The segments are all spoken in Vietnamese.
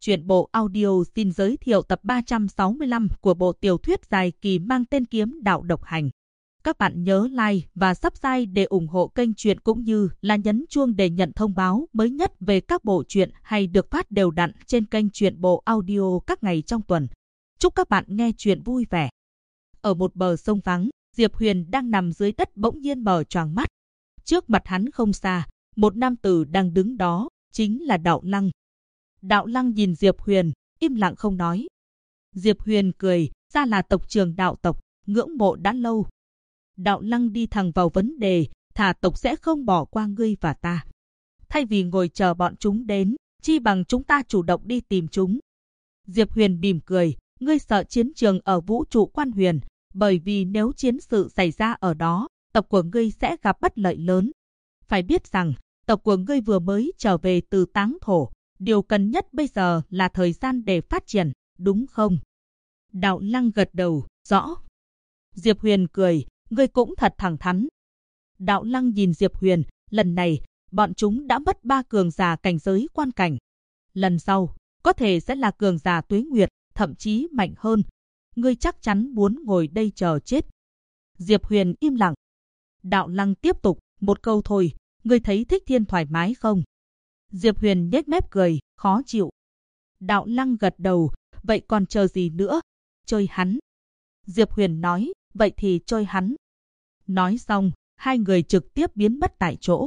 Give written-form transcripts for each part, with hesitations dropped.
Truyện bộ audio xin giới thiệu tập 365 của bộ tiểu thuyết dài kỳ mang tên Kiếm Đạo Độc Hành. Các bạn nhớ like và subscribe để ủng hộ kênh truyện cũng như là nhấn chuông để nhận thông báo mới nhất về các bộ truyện hay được phát đều đặn trên kênh truyện bộ audio các ngày trong tuần. Chúc các bạn nghe truyện vui vẻ. Ở một bờ sông vắng, Diệp Huyền đang nằm dưới đất bỗng nhiên mở choàng mắt. Trước mặt hắn không xa, một nam tử đang đứng đó, chính là Đạo Lăng. Đạo Lăng nhìn Diệp Huyền, im lặng không nói. Diệp Huyền cười, ra là tộc trưởng Đạo tộc, ngưỡng mộ đã lâu. Đạo Lăng đi thẳng vào vấn đề, thà tộc sẽ không bỏ qua ngươi và ta. Thay vì ngồi chờ bọn chúng đến, chi bằng chúng ta chủ động đi tìm chúng. Diệp Huyền mỉm cười, ngươi sợ chiến trường ở vũ trụ Quan Huyền, bởi vì nếu chiến sự xảy ra ở đó, tộc của ngươi sẽ gặp bất lợi lớn. Phải biết rằng, tộc của ngươi vừa mới trở về từ táng thổ, điều cần nhất bây giờ là thời gian để phát triển, đúng không? Đạo Lăng gật đầu, rõ. Diệp Huyền cười, ngươi cũng thật thẳng thắn. Đạo Lăng nhìn Diệp Huyền, lần này, bọn chúng đã mất 3 cường giả cảnh giới quan cảnh. Lần sau, có thể sẽ là cường giả tuế nguyệt, thậm chí mạnh hơn. Ngươi chắc chắn muốn ngồi đây chờ chết. Diệp Huyền im lặng. Đạo Lăng tiếp tục, một câu thôi, ngươi thấy Thích Thiên thoải mái không? Diệp Huyền nhếch mép cười, khó chịu. Đạo Lăng gật đầu, vậy còn chờ gì nữa? Chơi hắn. Diệp Huyền nói, vậy thì chơi hắn. Nói xong, hai người trực tiếp biến mất tại chỗ.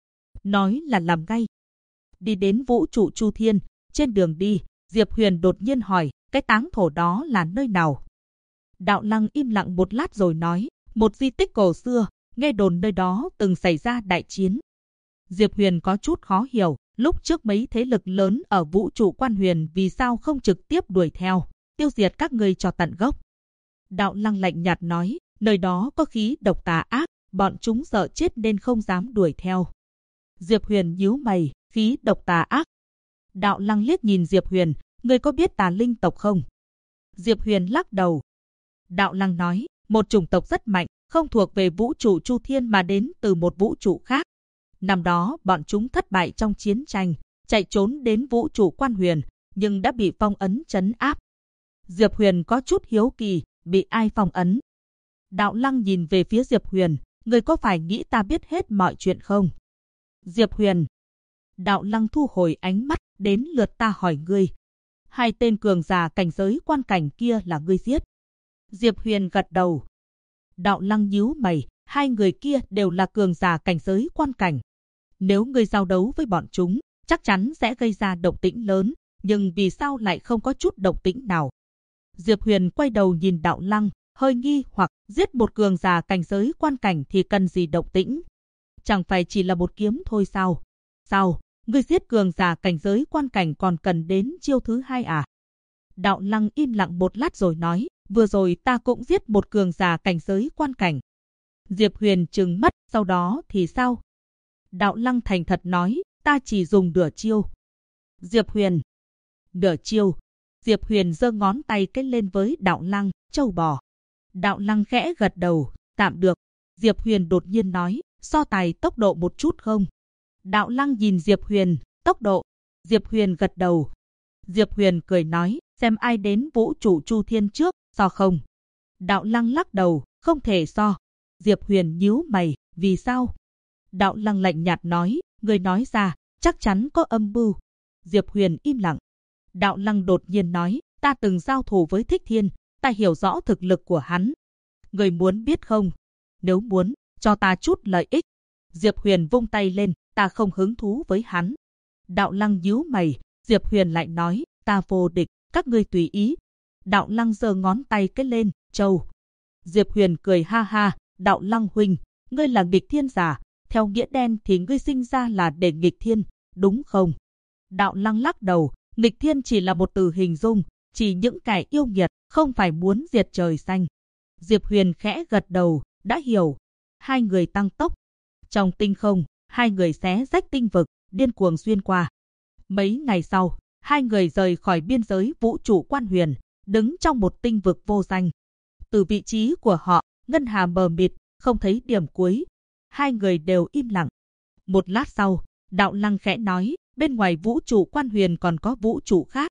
Nói là làm ngay. Đi đến vũ trụ Chu Thiên, trên đường đi, Diệp Huyền đột nhiên hỏi, cái táng thổ đó là nơi nào? Đạo Lăng im lặng một lát rồi nói, một di tích cổ xưa, nghe đồn nơi đó từng xảy ra đại chiến. Diệp Huyền có chút khó hiểu, lúc trước mấy thế lực lớn ở vũ trụ Quan Huyền vì sao không trực tiếp đuổi theo, tiêu diệt các ngươi cho tận gốc. Đạo Lăng lạnh nhạt nói, nơi đó có khí độc tà ác, bọn chúng sợ chết nên không dám đuổi theo. Diệp Huyền nhíu mày, khí độc tà ác. Đạo Lăng liếc nhìn Diệp Huyền, ngươi có biết Tà Linh tộc không? Diệp Huyền lắc đầu. Đạo Lăng nói, một chủng tộc rất mạnh, không thuộc về vũ trụ Chu Thiên mà đến từ một vũ trụ khác. Năm đó, bọn chúng thất bại trong chiến tranh, chạy trốn đến vũ trụ Quan Huyền, nhưng đã bị phong ấn trấn áp. Diệp Huyền có chút hiếu kỳ, bị ai phong ấn? Đạo Lăng nhìn về phía Diệp Huyền, ngươi có phải nghĩ ta biết hết mọi chuyện không? Diệp Huyền. Đạo Lăng thu hồi ánh mắt, đến lượt ta hỏi ngươi. Hai tên cường giả cảnh giới quan cảnh kia là ngươi giết. Diệp Huyền gật đầu. Đạo Lăng nhíu mày, hai người kia đều là cường giả cảnh giới quan cảnh. Nếu ngươi giao đấu với bọn chúng, chắc chắn sẽ gây ra động tĩnh lớn, nhưng vì sao lại không có chút động tĩnh nào? Diệp Huyền quay đầu nhìn Đạo Lăng, hơi nghi hoặc, giết một cường giả cảnh giới quan cảnh thì cần gì động tĩnh? Chẳng phải chỉ là một kiếm thôi sao? Sao, ngươi giết cường giả cảnh giới quan cảnh còn cần đến chiêu thứ hai à? Đạo Lăng im lặng một lát rồi nói, vừa rồi ta cũng giết một cường giả cảnh giới quan cảnh. Diệp Huyền trừng mắt, sau đó thì sao? Đạo Lăng thành thật nói, ta chỉ dùng nửa chiêu. Diệp Huyền. Nửa chiêu. Diệp Huyền giơ ngón tay cái lên với Đạo Lăng, trâu bò. Đạo Lăng khẽ gật đầu, tạm được. Diệp Huyền đột nhiên nói, so tài tốc độ một chút không? Đạo Lăng nhìn Diệp Huyền, tốc độ. Diệp Huyền gật đầu. Diệp Huyền cười nói, xem ai đến vũ trụ Chu Thiên trước, so không? Đạo Lăng lắc đầu, không thể so. Diệp Huyền nhíu mày, vì sao? Đạo Lăng lạnh nhạt nói, người nói ra, chắc chắn có âm mưu. Diệp Huyền im lặng. Đạo Lăng đột nhiên nói, ta từng giao thủ với Thích Thiên, ta hiểu rõ thực lực của hắn. Người muốn biết không? Nếu muốn, cho ta chút lợi ích. Diệp Huyền vung tay lên, ta không hứng thú với hắn. Đạo Lăng nhíu mày, Diệp Huyền lại nói, ta vô địch, các ngươi tùy ý. Đạo Lăng giơ ngón tay cái lên, châu. Diệp Huyền cười ha ha, Đạo Lăng huynh, ngươi là nghịch thiên giả, theo nghĩa đen thì ngươi sinh ra là để nghịch thiên, đúng không? Đạo Lăng lắc đầu, nghịch thiên chỉ là một từ hình dung, chỉ những kẻ yêu nghiệt, không phải muốn diệt trời xanh. Diệp Huyền khẽ gật đầu, đã hiểu. Hai người tăng tốc. Trong tinh không, hai người xé rách tinh vực, điên cuồng xuyên qua. Mấy ngày sau, hai người rời khỏi biên giới vũ trụ Quan Huyền, đứng trong một tinh vực vô danh. Từ vị trí của họ, ngân hà mờ mịt, không thấy điểm cuối. Hai người đều im lặng. Một lát sau, Đạo Lăng khẽ nói, bên ngoài vũ trụ Quan Huyền còn có vũ trụ khác.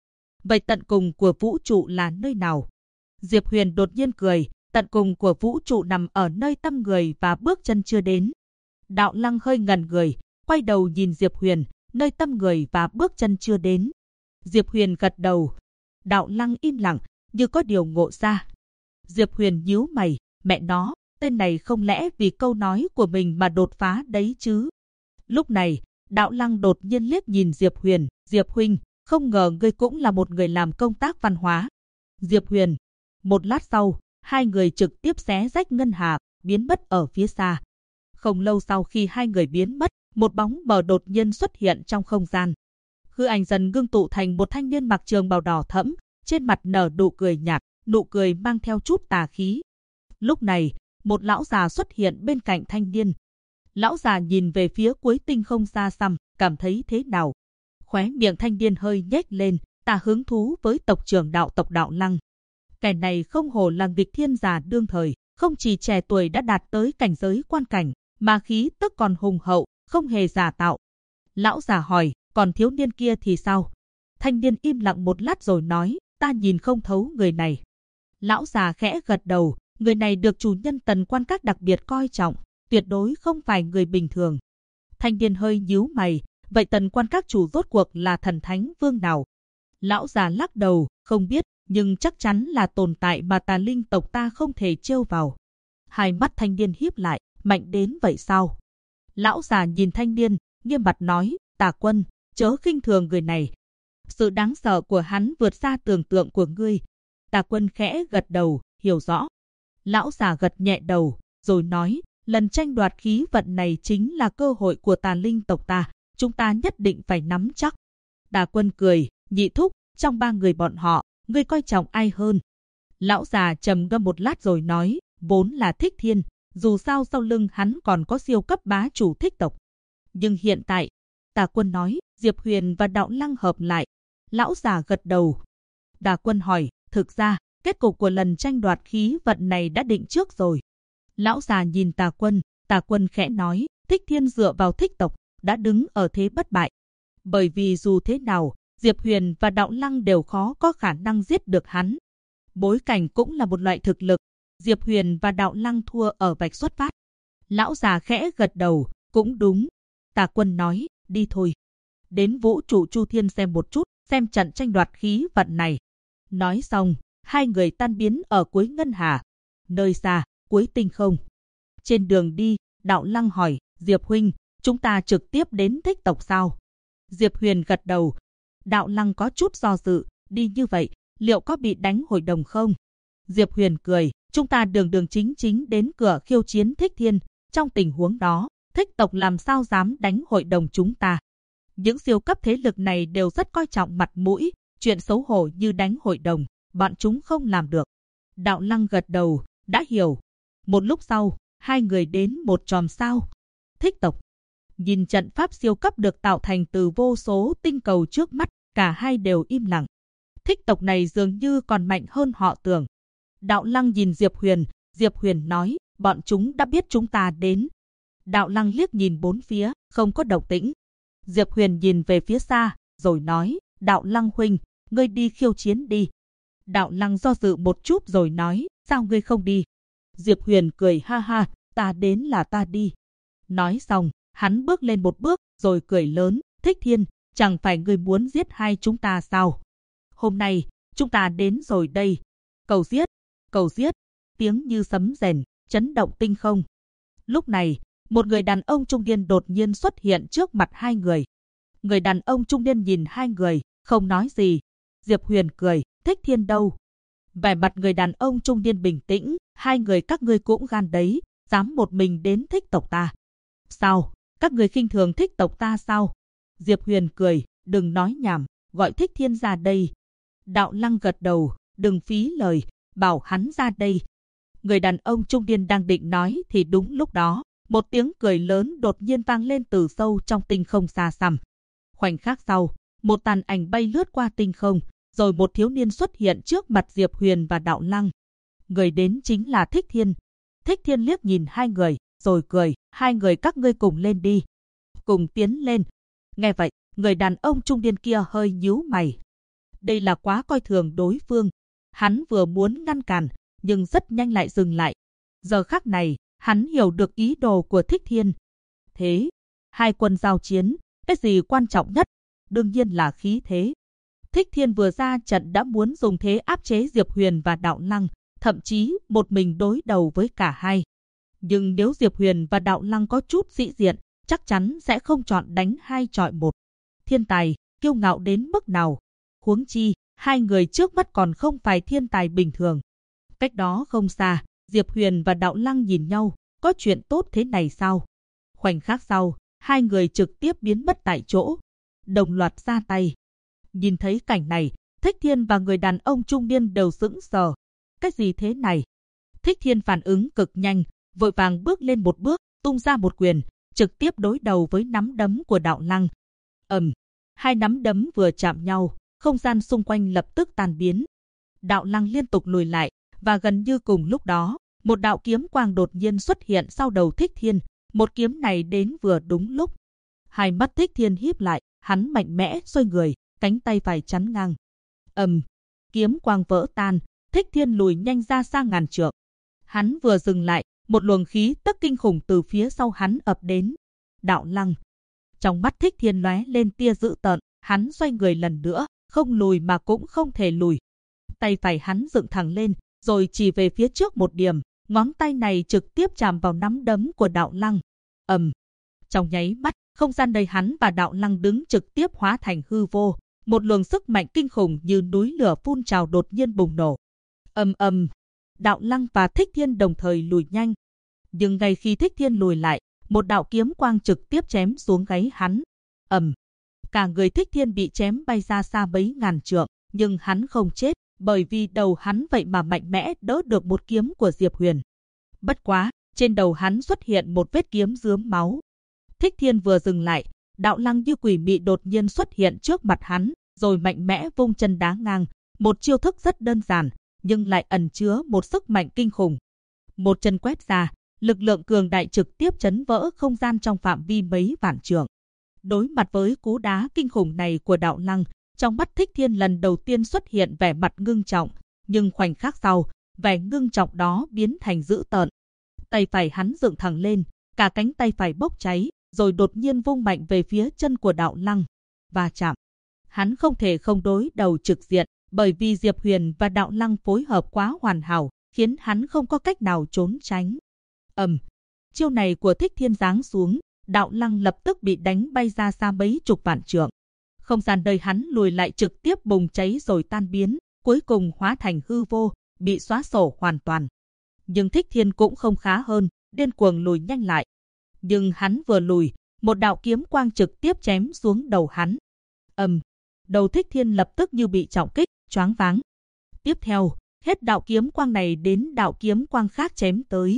vậy tận cùng của vũ trụ là nơi nào? Diệp Huyền đột nhiên cười, tận cùng của vũ trụ nằm ở nơi tâm người và bước chân chưa đến. Đạo Lăng hơi ngẩn người, quay đầu nhìn Diệp Huyền, nơi tâm người và bước chân chưa đến. Diệp Huyền gật đầu. Đạo Lăng im lặng, như có điều ngộ ra. Diệp Huyền nhíu mày, mẹ nó, tên này không lẽ vì câu nói của mình mà đột phá đấy chứ? Lúc này, Đạo Lăng đột nhiên liếc nhìn Diệp Huyền, Diệp huynh, không ngờ ngươi cũng là một người làm công tác văn hóa. Diệp Huyền. Một lát sau, hai người trực tiếp xé rách ngân hà, biến mất ở phía xa. Không lâu sau khi hai người biến mất, một bóng mờ đột nhiên xuất hiện trong không gian. Hư ảnh dần ngưng tụ thành một thanh niên mặc trường bào đỏ thẫm, trên mặt nở nụ cười nhạt, nụ cười mang theo chút tà khí. Lúc này, một lão già xuất hiện bên cạnh thanh niên. Lão già nhìn về phía cuối tinh không xa xăm, cảm thấy thế nào? Khóe miệng thanh niên hơi nhếch lên, ta hứng thú với tộc trưởng đạo tộc Đạo Lăng. Kẻ này không hổ là nghịch thiên giả đương thời, không chỉ trẻ tuổi đã đạt tới cảnh giới quan cảnh, mà khí tức còn hùng hậu, không hề giả tạo. Lão già hỏi, còn thiếu niên kia thì sao? Thanh niên im lặng một lát rồi nói, ta nhìn không thấu người này. Lão già khẽ gật đầu, người này được chủ nhân Tần Quan Các đặc biệt coi trọng, tuyệt đối không phải người bình thường. Thanh niên hơi nhíu mày, vậy Tần Quan Các chủ rốt cuộc là thần thánh vương nào? Lão già lắc đầu, không biết, nhưng chắc chắn là tồn tại mà tà linh tộc ta không thể trêu vào. Hai mắt thanh niên híp lại, mạnh đến vậy sao? Lão già nhìn thanh niên, nghiêm mặt nói, Tà Quân, chớ khinh thường người này. Sự đáng sợ của hắn vượt xa tưởng tượng của ngươi. Tà Quân khẽ gật đầu, hiểu rõ. Lão già gật nhẹ đầu, rồi nói, lần tranh đoạt khí vận này chính là cơ hội của tà linh tộc ta, chúng ta nhất định phải nắm chắc. Tà Quân cười, nhị thúc, trong ba người bọn họ, ngươi coi trọng ai hơn? Lão già trầm ngâm một lát rồi nói, vốn là Thích Thiên, dù sao sau lưng hắn còn có siêu cấp bá chủ Thích tộc. Nhưng hiện tại, Tà Quân nói, Diệp Huyền và Đạo Lăng hợp lại. Lão già gật đầu. Tà Quân hỏi, thực ra, kết cục của lần tranh đoạt khí vận này đã định trước rồi. Lão già nhìn Tà Quân khẽ nói, Thích Thiên dựa vào Thích tộc, đã đứng ở thế bất bại. Bởi vì dù thế nào, Diệp Huyền và Đạo Lăng đều khó có khả năng giết được hắn. Bối cảnh cũng là một loại thực lực. Diệp Huyền và Đạo Lăng thua ở vạch xuất phát. Lão già khẽ gật đầu, cũng đúng. Tà Quân nói, đi thôi. Đến vũ trụ Chu Thiên xem một chút, xem trận tranh đoạt khí vận này. Nói xong, hai người tan biến ở cuối ngân hà. Nơi xa, cuối tinh không. Trên đường đi, Đạo Lăng hỏi, Diệp huynh, chúng ta trực tiếp đến Thích tộc sao? Diệp Huyền gật đầu. Đạo Lăng có chút do dự, đi như vậy, liệu có bị đánh hội đồng không? Diệp Huyền cười, chúng ta đường chính đến cửa khiêu chiến Thích Thiên. Trong tình huống đó, Thích tộc làm sao dám đánh hội đồng chúng ta? Những siêu cấp thế lực này đều rất coi trọng mặt mũi, chuyện xấu hổ như đánh hội đồng, bọn chúng không làm được. Đạo Lăng gật đầu, đã hiểu. Một lúc sau, hai người đến một chòm sao. Thích tộc. Nhìn trận pháp siêu cấp được tạo thành từ vô số tinh cầu trước mắt, cả hai đều im lặng. Thích tộc này dường như còn mạnh hơn họ tưởng. Đạo Lăng nhìn Diệp Huyền nói, bọn chúng đã biết chúng ta đến. Đạo Lăng liếc nhìn bốn phía, không có động tĩnh. Diệp Huyền nhìn về phía xa, rồi nói, Đạo Lăng huynh, ngươi đi khiêu chiến đi. Đạo Lăng do dự một chút rồi nói, sao ngươi không đi? Diệp Huyền cười ha ha, ta đến là ta đi. Nói xong, hắn bước lên một bước, rồi cười lớn, Thích Thiên, chẳng phải ngươi muốn giết hai chúng ta sao? Hôm nay, chúng ta đến rồi đây. Cầu giết, tiếng như sấm rền, chấn động tinh không. Lúc này, một người đàn ông trung niên đột nhiên xuất hiện trước mặt hai người. Người đàn ông trung niên nhìn hai người, không nói gì. Diệp Huyền cười, Thích Thiên đâu? Vẻ mặt người đàn ông trung niên bình tĩnh, hai người các ngươi cũng gan đấy, dám một mình đến Thích tộc ta. Sao? Các người khinh thường Thích tộc ta sao? Diệp Huyền cười, đừng nói nhảm, gọi Thích Thiên ra đây. Đạo Lăng gật đầu, đừng phí lời, bảo hắn ra đây. Người đàn ông trung niên đang định nói thì đúng lúc đó, một tiếng cười lớn đột nhiên vang lên từ sâu trong tinh không xa xăm. Khoảnh khắc sau, một tàn ảnh bay lướt qua tinh không, rồi một thiếu niên xuất hiện trước mặt Diệp Huyền và Đạo Lăng. Người đến chính là Thích Thiên. Thích Thiên liếc nhìn hai người, rồi cười, hai người các ngươi cùng lên đi. Cùng tiến lên. Nghe vậy, người đàn ông trung niên kia hơi nhíu mày. Đây là quá coi thường đối phương. Hắn vừa muốn ngăn cản, nhưng rất nhanh lại dừng lại. Giờ khắc này, hắn hiểu được ý đồ của Thích Thiên. Thế, hai quân giao chiến, cái gì quan trọng nhất? Đương nhiên là khí thế. Thích Thiên vừa ra trận đã muốn dùng thế áp chế Diệp Huyền và Đạo Lăng, thậm chí một mình đối đầu với cả hai. Nhưng nếu Diệp Huyền và Đạo Lăng có chút sĩ diện, chắc chắn sẽ không chọn đánh 2 chọi 1. Thiên tài, kiêu ngạo đến mức nào? Huống chi, hai người trước mắt còn không phải thiên tài bình thường. Cách đó không xa, Diệp Huyền và Đạo Lăng nhìn nhau, có chuyện tốt thế này sao? Khoảnh khắc sau, hai người trực tiếp biến mất tại chỗ, đồng loạt ra tay. Nhìn thấy cảnh này, Thích Thiên và người đàn ông trung niên đều sững sờ. Cái gì thế này? Thích Thiên phản ứng cực nhanh, vội vàng bước lên một bước, tung ra một quyền, trực tiếp đối đầu với nắm đấm của Đạo Lăng. Hai nắm đấm vừa chạm nhau, không gian xung quanh lập tức tan biến. Đạo Lăng liên tục lùi lại, và gần như cùng lúc đó, một đạo kiếm quang đột nhiên xuất hiện sau đầu Thích Thiên. Một kiếm này đến vừa đúng lúc. Hai mắt Thích Thiên híp lại, hắn mạnh mẽ xoay người, cánh tay phải chắn ngang. Kiếm quang vỡ tan, Thích Thiên lùi nhanh ra xa ngàn trượng. Hắn vừa dừng lại, một luồng khí tức kinh khủng từ phía sau hắn ập đến. Đạo Lăng. Trong mắt Thích Thiên lóe lên tia dữ tợn, hắn xoay người lần nữa, không lùi mà cũng không thể lùi. Tay phải hắn dựng thẳng lên, rồi chỉ về phía trước một điểm, ngón tay này trực tiếp chạm vào nắm đấm của Đạo Lăng. Trong nháy mắt, không gian nơi hắn và Đạo Lăng đứng trực tiếp hóa thành hư vô. Một luồng sức mạnh kinh khủng như núi lửa phun trào đột nhiên bùng nổ. Đạo Lăng và Thích Thiên đồng thời lùi nhanh. Nhưng ngay khi Thích Thiên lùi lại, một đạo kiếm quang trực tiếp chém xuống gáy hắn. Cả người Thích Thiên bị chém bay ra xa mấy ngàn trượng, nhưng hắn không chết, bởi vì đầu hắn vậy mà mạnh mẽ đỡ được một kiếm của Diệp Huyền. Bất quá, trên đầu hắn xuất hiện một vết kiếm rướm máu. Thích Thiên vừa dừng lại, Đạo Lăng như quỷ mị đột nhiên xuất hiện trước mặt hắn, rồi mạnh mẽ vung chân đá ngang. Một chiêu thức rất đơn giản, nhưng lại ẩn chứa một sức mạnh kinh khủng. Một chân quét ra, lực lượng cường đại trực tiếp chấn vỡ không gian trong phạm vi mấy vạn trượng. Đối mặt với cú đá kinh khủng này của Đạo Lăng, trong mắt Thích Thiên lần đầu tiên xuất hiện vẻ mặt ngưng trọng, nhưng khoảnh khắc sau, vẻ ngưng trọng đó biến thành dữ tợn. Tay phải hắn dựng thẳng lên, cả cánh tay phải bốc cháy, rồi đột nhiên vung mạnh về phía chân của Đạo Lăng. Và chạm. Hắn không thể không đối đầu trực diện, bởi vì Diệp Huyền và Đạo Lăng phối hợp quá hoàn hảo, khiến hắn không có cách nào trốn tránh. Chiêu này của Thích Thiên giáng xuống, Đạo Lăng lập tức bị đánh bay ra xa mấy chục vạn trượng. Không gian nơi hắn lùi lại trực tiếp bùng cháy rồi tan biến, cuối cùng hóa thành hư vô, bị xóa sổ hoàn toàn. Nhưng Thích Thiên cũng không khá hơn, điên cuồng lùi nhanh lại. Nhưng hắn vừa lùi, một đạo kiếm quang trực tiếp chém xuống đầu hắn. Đầu Thích Thiên lập tức như bị trọng kích, choáng váng. Tiếp theo, hết đạo kiếm quang này đến đạo kiếm quang khác chém tới.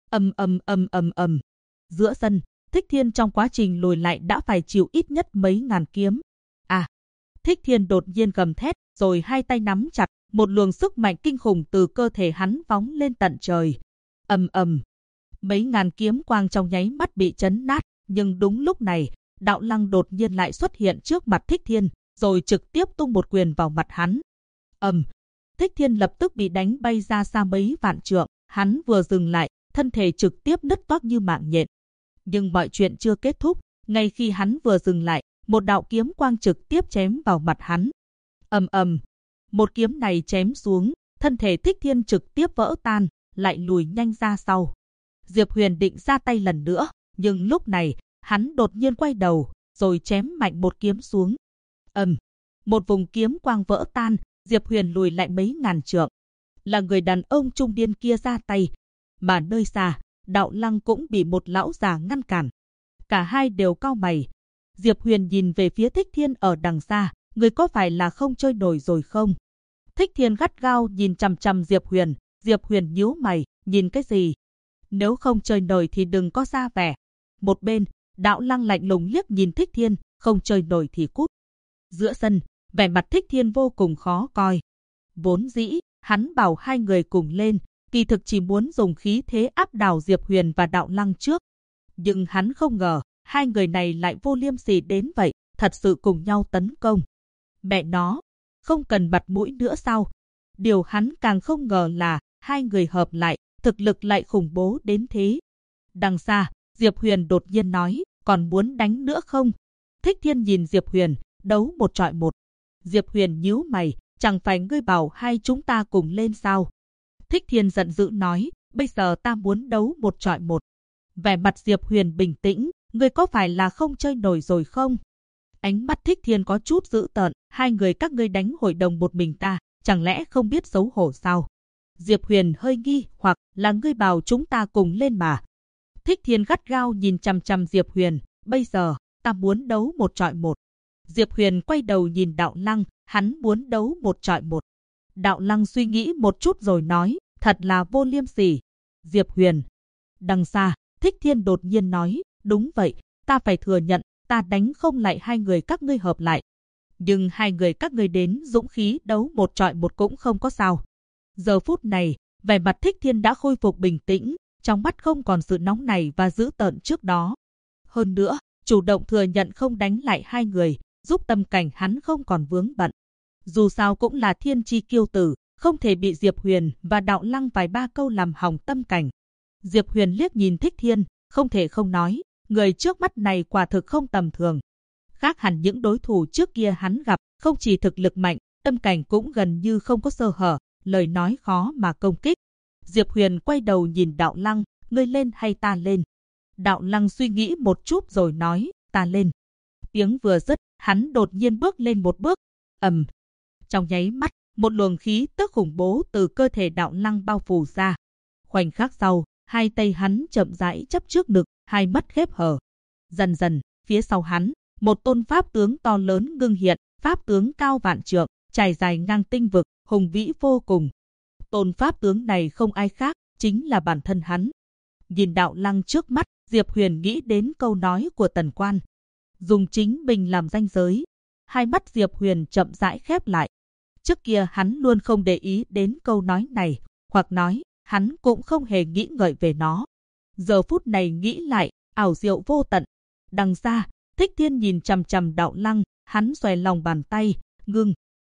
Giữa sân, Thích Thiên trong quá trình lùi lại đã phải chịu ít nhất mấy ngàn kiếm. Thích Thiên đột nhiên gầm thét, rồi hai tay nắm chặt, một luồng sức mạnh kinh khủng từ cơ thể hắn phóng lên tận trời. Mấy ngàn kiếm quang trong nháy mắt bị chấn nát, nhưng đúng lúc này, Đạo Lăng đột nhiên lại xuất hiện trước mặt Thích Thiên, rồi trực tiếp tung một quyền vào mặt hắn. Thích Thiên lập tức bị đánh bay ra xa mấy vạn trượng, hắn vừa dừng lại, thân thể trực tiếp nứt toác như mạng nhện. Nhưng mọi chuyện chưa kết thúc, ngay khi hắn vừa dừng lại, một đạo kiếm quang trực tiếp chém vào mặt hắn. Một kiếm này chém xuống, thân thể Thích Thiên trực tiếp vỡ tan, lại lùi nhanh ra sau. Diệp Huyền định ra tay lần nữa, nhưng lúc này, hắn đột nhiên quay đầu, rồi chém mạnh một kiếm xuống. Một vùng kiếm quang vỡ tan, Diệp Huyền lùi lại mấy ngàn trượng. Là người đàn ông trung niên kia ra tay, mà nơi xa, Đạo Lăng cũng bị một lão già ngăn cản. Cả hai đều cau mày. Diệp Huyền nhìn về phía Thích Thiên ở đằng xa, người có phải là không chơi nổi rồi không? Thích Thiên gắt gao nhìn chằm chằm Diệp Huyền nhíu mày, nhìn cái gì? Nếu không chơi nổi thì đừng có ra vẻ. Một bên, Đạo Lăng lạnh lùng liếc nhìn Thích Thiên, không chơi nổi thì cút. Giữa sân, vẻ mặt Thích Thiên vô cùng khó coi. Vốn dĩ, hắn bảo hai người cùng lên, kỳ thực chỉ muốn dùng khí thế áp đảo Diệp Huyền và Đạo Lăng trước. Nhưng hắn không ngờ, hai người này lại vô liêm sỉ đến vậy, thật sự cùng nhau tấn công. Mẹ nó, không cần mặt mũi nữa sao? Điều hắn càng không ngờ là hai người hợp lại, thực lực lại khủng bố đến thế. Đằng xa, Diệp Huyền đột nhiên nói, còn muốn đánh nữa không? Thích Thiên nhìn Diệp Huyền, đấu 1-1. Diệp Huyền nhíu mày, chẳng phải ngươi bảo hai chúng ta cùng lên sao? Thích Thiên giận dữ nói, bây giờ ta muốn đấu 1-1. Vẻ mặt Diệp Huyền bình tĩnh, ngươi có phải là không chơi nổi rồi không? Ánh mắt Thích Thiên có chút dữ tợn, hai người các ngươi đánh hội đồng một mình ta, chẳng lẽ không biết xấu hổ sao? Diệp Huyền hơi nghi, hoặc là ngươi bảo chúng ta cùng lên mà. Thích Thiên gắt gao nhìn chằm chằm Diệp Huyền, bây giờ, ta muốn đấu 1-1. Diệp Huyền quay đầu nhìn Đạo Lăng, hắn muốn đấu 1-1. Đạo Lăng suy nghĩ một chút rồi nói, thật là vô liêm sỉ. Diệp Huyền. Đằng xa, Thích Thiên đột nhiên nói, đúng vậy, ta phải thừa nhận, ta đánh không lại hai người các ngươi hợp lại. Nhưng hai người các ngươi đến dũng khí đấu 1-1 cũng không có sao. Giờ phút này, vẻ mặt Thích Thiên đã khôi phục bình tĩnh, trong mắt không còn sự nóng nảy và dữ tợn trước đó. Hơn nữa, chủ động thừa nhận không đánh lại hai người, giúp tâm cảnh hắn không còn vướng bận. Dù sao cũng là thiên chi kiêu tử, không thể bị Diệp Huyền và Đạo Lăng vài ba câu làm hỏng tâm cảnh. Diệp Huyền liếc nhìn Thích Thiên, không thể không nói, người trước mắt này quả thực không tầm thường. Khác hẳn những đối thủ trước kia hắn gặp, không chỉ thực lực mạnh, tâm cảnh cũng gần như không có sơ hở, lời nói khó mà công kích. Diệp Huyền quay đầu nhìn Đạo Lăng, ngươi lên hay ta lên? Đạo Lăng suy nghĩ một chút rồi nói, ta lên. Tiếng vừa dứt, hắn đột nhiên bước lên một bước. Trong nháy mắt, một luồng khí tức khủng bố từ cơ thể Đạo Lăng bao phủ ra. Khoảnh khắc sau, hai tay hắn chậm rãi chắp trước ngực, hai mắt khép hờ. Dần dần, phía sau hắn, một tôn pháp tướng to lớn ngưng hiện, pháp tướng cao vạn trượng, trải dài ngang tinh vực, hùng vĩ vô cùng. Tôn pháp tướng này không ai khác, chính là bản thân hắn. Nhìn Đạo Lăng trước mắt, Diệp Huyền nghĩ đến câu nói của Tần Quan. Dùng chính mình làm ranh giới. Hai mắt Diệp Huyền chậm rãi khép lại. Trước kia hắn luôn không để ý đến câu nói này, hoặc nói, hắn cũng không hề nghĩ ngợi về nó. Giờ phút này nghĩ lại, ảo diệu vô tận. Đằng xa, Thích Thiên nhìn chằm chằm Đạo Lăng, hắn xòe lòng bàn tay, ngưng.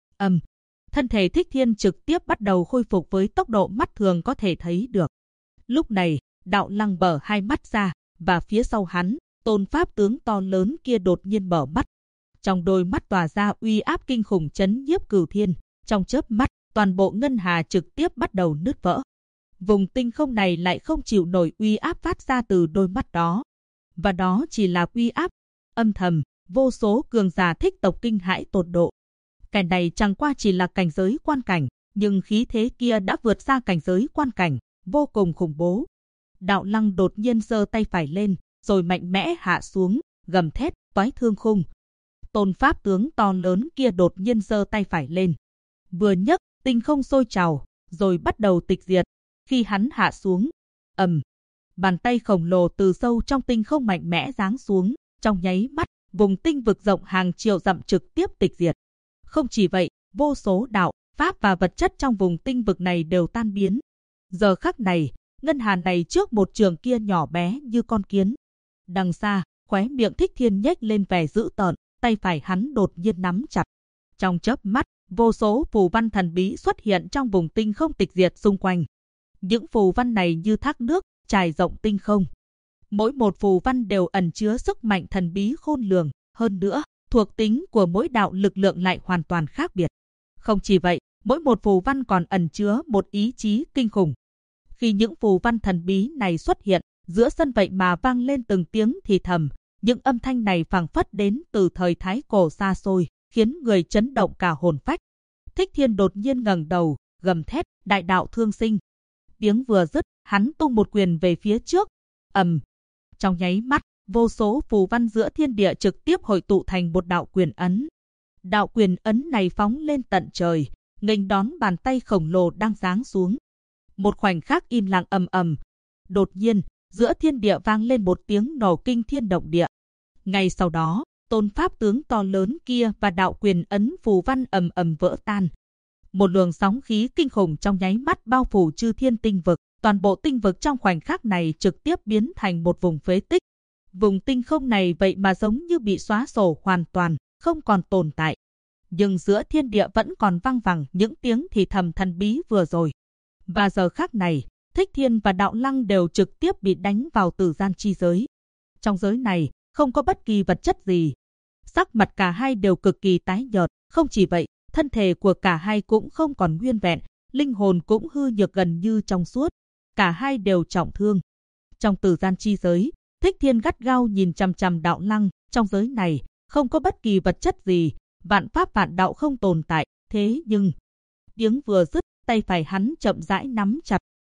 Thân thể Thích Thiên trực tiếp bắt đầu khôi phục với tốc độ mắt thường có thể thấy được. Lúc này, Đạo Lăng mở hai mắt ra, và phía sau hắn, tôn pháp tướng to lớn kia đột nhiên mở mắt. Trong đôi mắt tỏa ra uy áp kinh khủng chấn nhiếp cửu thiên, trong chớp mắt, toàn bộ ngân hà trực tiếp bắt đầu nứt vỡ. Vùng tinh không này lại không chịu nổi uy áp phát ra từ đôi mắt đó. Và đó chỉ là uy áp âm thầm, vô số cường giả thích tộc kinh hãi tột độ. Cái này chẳng qua chỉ là cảnh giới quan cảnh, nhưng khí thế kia đã vượt xa cảnh giới quan cảnh, vô cùng khủng bố. Đạo Lăng đột nhiên giơ tay phải lên, rồi mạnh mẽ hạ xuống, gầm thét, toái thương khung. Tôn pháp tướng to lớn kia đột nhiên giơ tay phải lên. Vừa nhấc, tinh không sôi trào, rồi bắt đầu tịch diệt. Khi hắn hạ xuống, bàn tay khổng lồ từ sâu trong tinh không mạnh mẽ giáng xuống, trong nháy mắt, vùng tinh vực rộng hàng triệu dặm trực tiếp tịch diệt. Không chỉ vậy, vô số đạo, pháp và vật chất trong vùng tinh vực này đều tan biến. Giờ khắc này, ngân hà này trước một trường kia nhỏ bé như con kiến. Đằng xa, khóe miệng Thích Thiên nhếch lên vẻ dữ tợn, tay phải hắn đột nhiên nắm chặt. Trong chớp mắt, vô số phù văn thần bí xuất hiện trong vùng tinh không tịch diệt xung quanh. Những phù văn này như thác nước, trải rộng tinh không. Mỗi một phù văn đều ẩn chứa sức mạnh thần bí khôn lường, hơn nữa, thuộc tính của mỗi đạo lực lượng lại hoàn toàn khác biệt. Không chỉ vậy, mỗi một phù văn còn ẩn chứa một ý chí kinh khủng. Khi những phù văn thần bí này xuất hiện, giữa sân vậy mà vang lên từng tiếng thì thầm, những âm thanh này phảng phất đến từ thời thái cổ xa xôi, khiến người chấn động cả hồn phách. Thích Thiên đột nhiên ngẩng đầu, gầm thét, đại đạo thương sinh. Tiếng vừa dứt, hắn tung một quyền về phía trước. Trong nháy mắt, vô số phù văn giữa thiên địa trực tiếp hội tụ thành một đạo quyền ấn. Đạo quyền ấn này phóng lên tận trời, nghênh đón bàn tay khổng lồ đang giáng xuống. Một khoảnh khắc im lặng ầm. Đột nhiên, giữa thiên địa vang lên một tiếng nổ kinh thiên động địa. Ngay sau đó, tôn pháp tướng to lớn kia và đạo quyền ấn phù văn ầm vỡ tan. Một luồng sóng khí kinh khủng trong nháy mắt bao phủ chư thiên tinh vực, toàn bộ tinh vực trong khoảnh khắc này trực tiếp biến thành một vùng phế tích. Vùng tinh không này vậy mà giống như bị xóa sổ hoàn toàn, không còn tồn tại. Nhưng giữa thiên địa vẫn còn vang vẳng những tiếng thì thầm thần bí vừa rồi. Và giờ khắc này, Thích Thiên và Đạo Lăng đều trực tiếp bị đánh vào tử gian chi giới. Trong giới này, không có bất kỳ vật chất gì. Sắc mặt cả hai đều cực kỳ tái nhợt, không chỉ vậy, thân thể của cả hai cũng không còn nguyên vẹn, linh hồn cũng hư nhược gần như trong suốt. Cả hai đều trọng thương. Trong tử gian chi giới, Thích Thiên gắt gao nhìn chằm chằm Đạo Lăng, trong giới này, không có bất kỳ vật chất gì, vạn pháp vạn đạo không tồn tại, thế nhưng... Tiếng vừa dứt, tay phải hắn chậm rãi nắm chặt.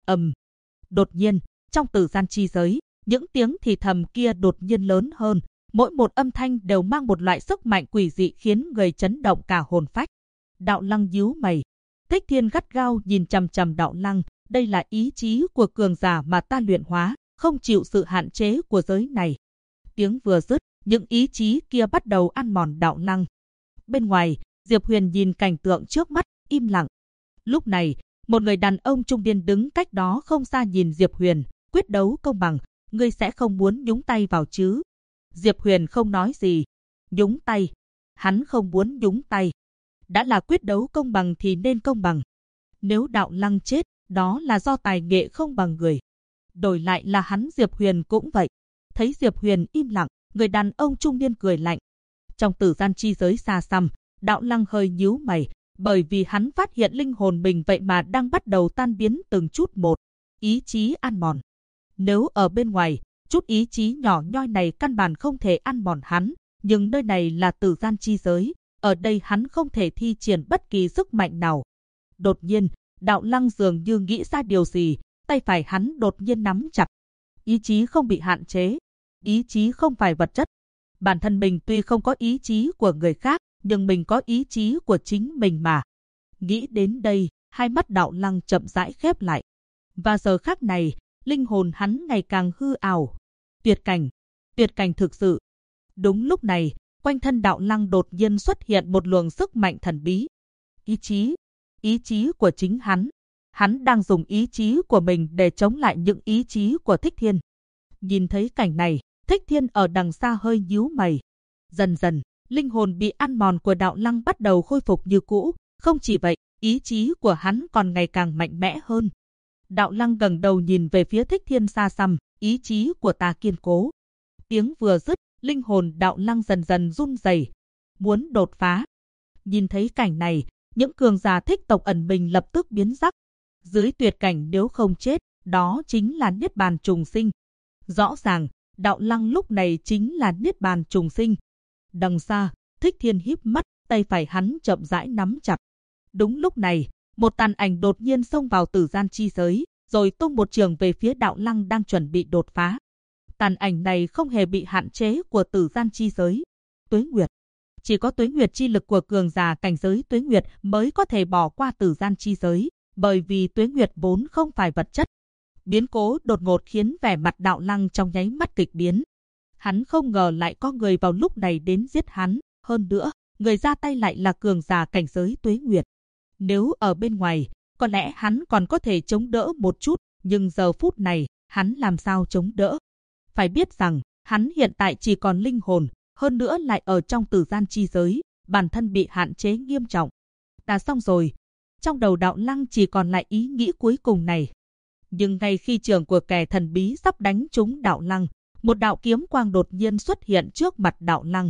Đột nhiên, trong tử gian chi giới, những tiếng thì thầm kia đột nhiên lớn hơn, mỗi một âm thanh đều mang một loại sức mạnh quỷ dị khiến người chấn động cả hồn phách. Đạo Lăng nhíu mày. Thích Thiên gắt gao nhìn chằm chằm Đạo Lăng, đây là ý chí của cường giả mà ta luyện hóa, không chịu sự hạn chế của giới này. Tiếng vừa dứt, những ý chí kia bắt đầu ăn mòn Đạo Lăng. Bên ngoài, Diệp Huyền nhìn cảnh tượng trước mắt, im lặng. Lúc này, một người đàn ông trung niên đứng cách đó không xa nhìn Diệp Huyền, quyết đấu công bằng, ngươi sẽ không muốn nhúng tay vào chứ? Diệp Huyền không nói gì. Nhúng tay? Hắn không muốn nhúng tay. Đã là quyết đấu công bằng thì nên công bằng. Nếu Đạo Lăng chết, đó là do tài nghệ không bằng người. Đổi lại là hắn Diệp Huyền cũng vậy. Thấy Diệp Huyền im lặng, người đàn ông trung niên cười lạnh. Trong tử gian chi giới xa xăm, Đạo Lăng hơi nhíu mày, bởi vì hắn phát hiện linh hồn mình vậy mà đang bắt đầu tan biến từng chút một. Ý chí ăn mòn. Nếu ở bên ngoài, chút ý chí nhỏ nhoi này căn bản không thể ăn mòn hắn, nhưng nơi này là tử gian chi giới, ở đây hắn không thể thi triển bất kỳ sức mạnh nào. Đột nhiên, Đạo Lăng dường như nghĩ ra điều gì, tay phải hắn đột nhiên nắm chặt. Ý chí không bị hạn chế. Ý chí không phải vật chất. Bản thân mình tuy không có ý chí của người khác, nhưng mình có ý chí của chính mình mà. Nghĩ đến đây, hai mắt Đạo Lăng chậm rãi khép lại. Và giờ khắc này, linh hồn hắn ngày càng hư ảo. Tuyệt cảnh thực sự. Đúng lúc này, quanh thân Đạo Lăng đột nhiên xuất hiện một luồng sức mạnh thần bí. Ý chí của chính hắn. Hắn đang dùng ý chí của mình để chống lại những ý chí của Thích Thiên. Nhìn thấy cảnh này, Thích Thiên ở đằng xa hơi nhíu mày. Dần dần, linh hồn bị ăn mòn của Đạo Lăng bắt đầu khôi phục như cũ. Không chỉ vậy, ý chí của hắn còn ngày càng mạnh mẽ hơn. Đạo Lăng ngẩng đầu nhìn về phía Thích Thiên xa xăm, ý chí của ta kiên cố. Tiếng vừa dứt, linh hồn Đạo Lăng dần dần run rẩy, muốn đột phá. Nhìn thấy cảnh này, những cường giả Thích tộc ẩn mình lập tức biến sắc. Dưới tuyệt cảnh nếu không chết, đó chính là Niết Bàn trùng sinh. Rõ ràng, Đạo Lăng lúc này chính là Niết Bàn trùng sinh. Đằng xa, Thích Thiên híp mắt, tay phải hắn chậm rãi nắm chặt. Đúng lúc này, một tàn ảnh đột nhiên xông vào tử gian chi giới, rồi tung một trường về phía Đạo Lăng đang chuẩn bị đột phá. Tàn ảnh này không hề bị hạn chế của tử gian chi giới. Tuế Nguyệt. Chỉ có Tuế Nguyệt chi lực của cường giả cảnh giới Tuế Nguyệt mới có thể bỏ qua tử gian chi giới, bởi vì Tuế Nguyệt vốn không phải vật chất. Biến cố đột ngột khiến vẻ mặt Đạo Lăng trong nháy mắt kịch biến. Hắn không ngờ lại có người vào lúc này đến giết hắn, hơn nữa, người ra tay lại là cường giả cảnh giới Tuế Nguyệt. Nếu ở bên ngoài, có lẽ hắn còn có thể chống đỡ một chút, nhưng giờ phút này, hắn làm sao chống đỡ? Phải biết rằng, hắn hiện tại chỉ còn linh hồn, hơn nữa lại ở trong tử gian chi giới, bản thân bị hạn chế nghiêm trọng. Đã xong rồi. Trong đầu Đạo Lăng chỉ còn lại ý nghĩ cuối cùng này. Nhưng ngay khi trường của kẻ thần bí sắp đánh trúng Đạo Lăng, một đạo kiếm quang đột nhiên xuất hiện trước mặt Đạo Lăng.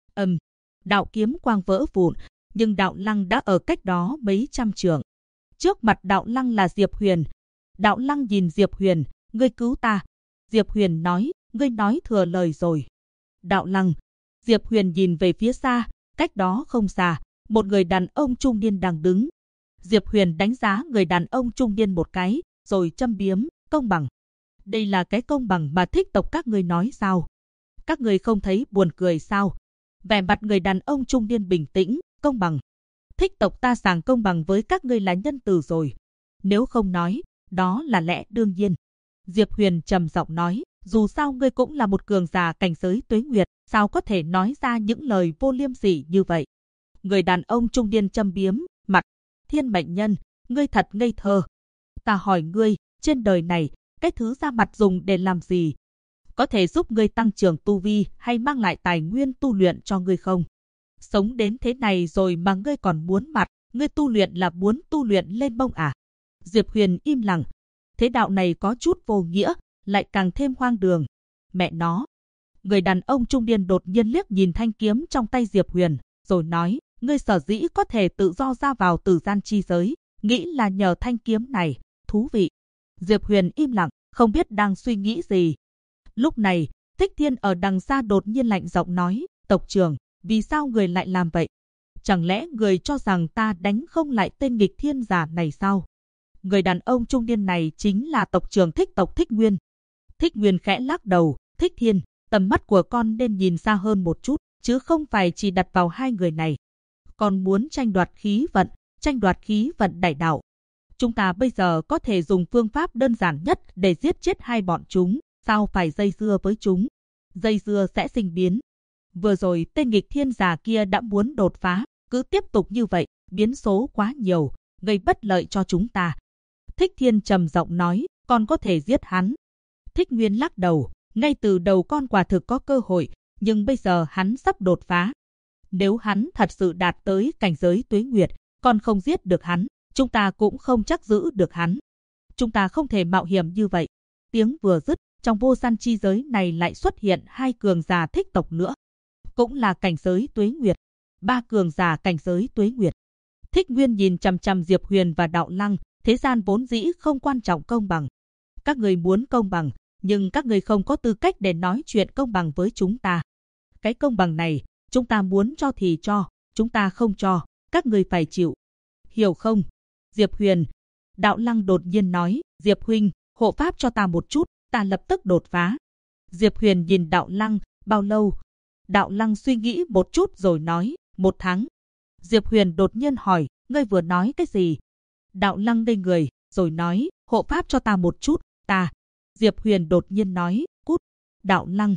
Đạo kiếm quang vỡ vụn, nhưng Đạo Lăng đã ở cách đó mấy trăm trượng. Trước mặt Đạo Lăng là Diệp Huyền. Đạo Lăng nhìn Diệp Huyền, ngươi cứu ta. Diệp Huyền nói, ngươi nói thừa lời rồi. Đạo Lăng. Diệp Huyền nhìn về phía xa, cách đó không xa, một người đàn ông trung niên đang đứng. Diệp Huyền đánh giá người đàn ông trung niên một cái, rồi châm biếm, công bằng. Đây là cái công bằng mà Thích tộc các ngươi nói sao? Các ngươi không thấy buồn cười sao? Vẻ mặt người đàn ông trung niên bình tĩnh, công bằng. Thích tộc ta sàng công bằng với các ngươi là nhân từ rồi. Nếu không nói, đó là lẽ đương nhiên. Diệp Huyền trầm giọng nói, dù sao ngươi cũng là một cường giả cảnh giới Tuế Nguyệt, sao có thể nói ra những lời vô liêm sỉ như vậy? Người đàn ông trung niên châm biếm, mặt, Thiên mệnh nhân, ngươi thật ngây thơ. Ta hỏi ngươi, trên đời này, cái thứ ra mặt dùng để làm gì? Có thể giúp ngươi tăng trưởng tu vi hay mang lại tài nguyên tu luyện cho ngươi không? Sống đến thế này rồi mà ngươi còn muốn mặt, ngươi tu luyện là muốn tu luyện lên bông à? Diệp Huyền im lặng. Thế đạo này có chút vô nghĩa, lại càng thêm hoang đường. Mẹ nó. Người đàn ông trung niên đột nhiên liếc nhìn thanh kiếm trong tay Diệp Huyền, rồi nói, ngươi sở dĩ có thể tự do ra vào tử gian chi giới, nghĩ là nhờ thanh kiếm này, thú vị. Diệp Huyền im lặng, không biết đang suy nghĩ gì. Lúc này, Thích Thiên ở đằng xa đột nhiên lạnh giọng nói, tộc trưởng, vì sao người lại làm vậy? Chẳng lẽ người cho rằng ta đánh không lại tên nghịch thiên giả này sao? Người đàn ông trung niên này chính là tộc trưởng Thích tộc Thích Nguyên. Thích Nguyên khẽ lắc đầu, Thích Thiên, tầm mắt của con nên nhìn xa hơn một chút, chứ không phải chỉ đặt vào hai người này. Con muốn tranh đoạt khí vận đại đạo. Chúng ta bây giờ có thể dùng phương pháp đơn giản nhất để giết chết hai bọn chúng, sao phải dây dưa với chúng? Dây dưa sẽ sinh biến. Vừa rồi tên nghịch thiên giả kia đã muốn đột phá, cứ tiếp tục như vậy, biến số quá nhiều, gây bất lợi cho chúng ta. Thích Thiên trầm giọng nói, con có thể giết hắn. Thích Nguyên lắc đầu, ngay từ đầu con quả thực có cơ hội, nhưng bây giờ hắn sắp đột phá. Nếu hắn thật sự đạt tới cảnh giới tuế nguyệt, con không giết được hắn, chúng ta cũng không chắc giữ được hắn. Chúng ta không thể mạo hiểm như vậy. Tiếng vừa dứt, trong vô gian chi giới này lại xuất hiện hai cường giả Thích tộc nữa. Cũng là cảnh giới tuế nguyệt. Ba cường giả cảnh giới tuế nguyệt. Thích Nguyên nhìn chằm chằm Diệp Huyền và Đạo Lăng, thế gian vốn dĩ không quan trọng công bằng. Các người muốn công bằng, nhưng các người không có tư cách để nói chuyện công bằng với chúng ta. Cái công bằng này, chúng ta muốn cho thì cho, chúng ta không cho, các người phải chịu. Hiểu không? Diệp Huyền. Đạo Lăng đột nhiên nói, Diệp huynh, hộ pháp cho ta một chút, ta lập tức đột phá. Diệp Huyền nhìn Đạo Lăng, bao lâu? Đạo Lăng suy nghĩ một chút rồi nói, 1 tháng. Diệp Huyền đột nhiên hỏi, ngươi vừa nói cái gì? Đạo Lăng ngây người, rồi nói, hộ pháp cho ta một chút, ta. Diệp Huyền đột nhiên nói, cút. Đạo Lăng.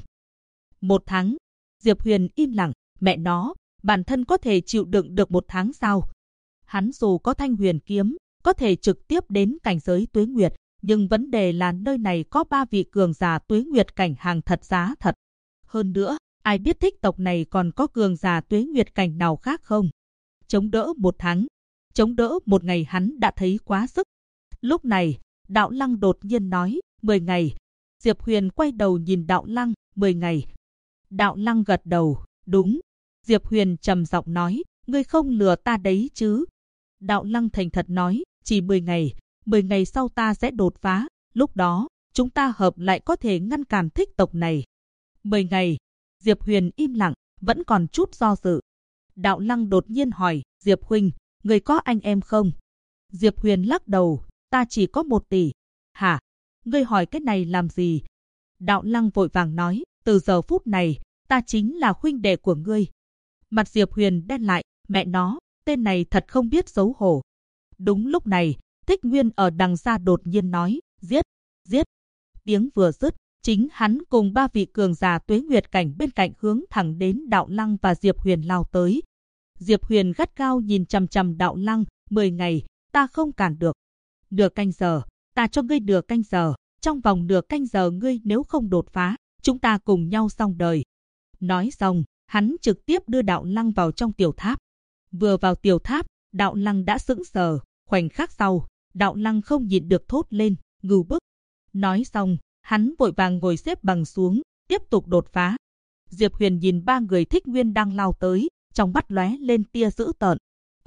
1 tháng. Diệp Huyền im lặng, mẹ nó, bản thân có thể chịu đựng được 1 tháng sao? Hắn dù có thanh huyền kiếm, có thể trực tiếp đến cảnh giới tuế nguyệt, nhưng vấn đề là nơi này có 3 vị cường giả tuế nguyệt cảnh hàng thật giá thật. Hơn nữa, ai biết Thích tộc này còn có cường giả tuế nguyệt cảnh nào khác không? Chống đỡ 1 tháng, chống đỡ 1 ngày hắn đã thấy quá sức. Lúc này, Đạo Lăng đột nhiên nói, 10 ngày. Diệp Huyền quay đầu nhìn Đạo Lăng, 10 ngày. Đạo Lăng gật đầu, đúng. Diệp Huyền trầm giọng nói, ngươi không lừa ta đấy chứ? Đạo Lăng thành thật nói, chỉ 10 ngày. 10 ngày sau ta sẽ đột phá, lúc đó, chúng ta hợp lại có thể ngăn cản Thích tộc này. 10 ngày. Diệp Huyền im lặng, vẫn còn chút do dự. Đạo Lăng đột nhiên hỏi, Diệp huynh, người có anh em không? Diệp Huyền lắc đầu, ta chỉ có 1 tỷ. Hả? Ngươi hỏi cái này làm gì? Đạo Lăng vội vàng nói, từ giờ phút này, ta chính là huynh đệ của ngươi. Mặt Diệp Huyền đen lại, mẹ nó, tên này thật không biết xấu hổ. Đúng lúc này, Thích Nguyên ở đằng xa đột nhiên nói, giết, giết. Tiếng vừa dứt, chính hắn cùng 3 vị cường giả tuế nguyệt cảnh bên cạnh hướng thẳng đến Đạo Lăng và Diệp Huyền lao tới. Diệp Huyền gắt gao nhìn chằm chằm Đạo Lăng, 10 ngày, ta không cản được. Nửa canh giờ, ta cho ngươi nửa canh giờ, trong vòng nửa canh giờ ngươi nếu không đột phá, chúng ta cùng nhau xong đời. Nói xong, hắn trực tiếp đưa Đạo Lăng vào trong tiểu tháp. Vừa vào tiểu tháp, Đạo Lăng đã sững sờ, khoảnh khắc sau, Đạo Lăng không nhịn được thốt lên, ngưu bức. Nói xong, hắn vội vàng ngồi xếp bằng xuống, tiếp tục đột phá. Diệp Huyền nhìn 3 người Thích Nguyên đang lao tới, trong mắt lóe lên tia dữ tợn.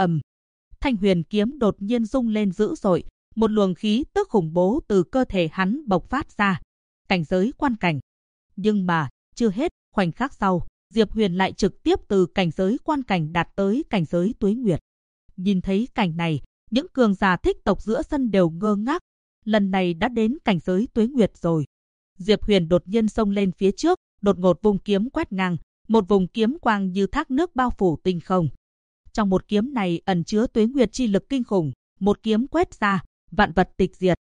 Thanh huyền kiếm đột nhiên rung lên dữ dội, một luồng khí tức khủng bố từ cơ thể hắn bộc phát ra. Cảnh giới quan cảnh. Nhưng mà, chưa hết, khoảnh khắc sau, Diệp Huyền lại trực tiếp từ cảnh giới quan cảnh đạt tới cảnh giới tuế nguyệt. Nhìn thấy cảnh này, những cường giả Thích tộc giữa sân đều ngơ ngác. Lần này đã đến cảnh giới tuế nguyệt rồi. Diệp Huyền đột nhiên xông lên phía trước, đột ngột vung kiếm quét ngang, một vùng kiếm quang như thác nước bao phủ tinh không. Trong một kiếm này ẩn chứa tuế nguyệt chi lực kinh khủng, một kiếm quét ra, vạn vật tịch diệt.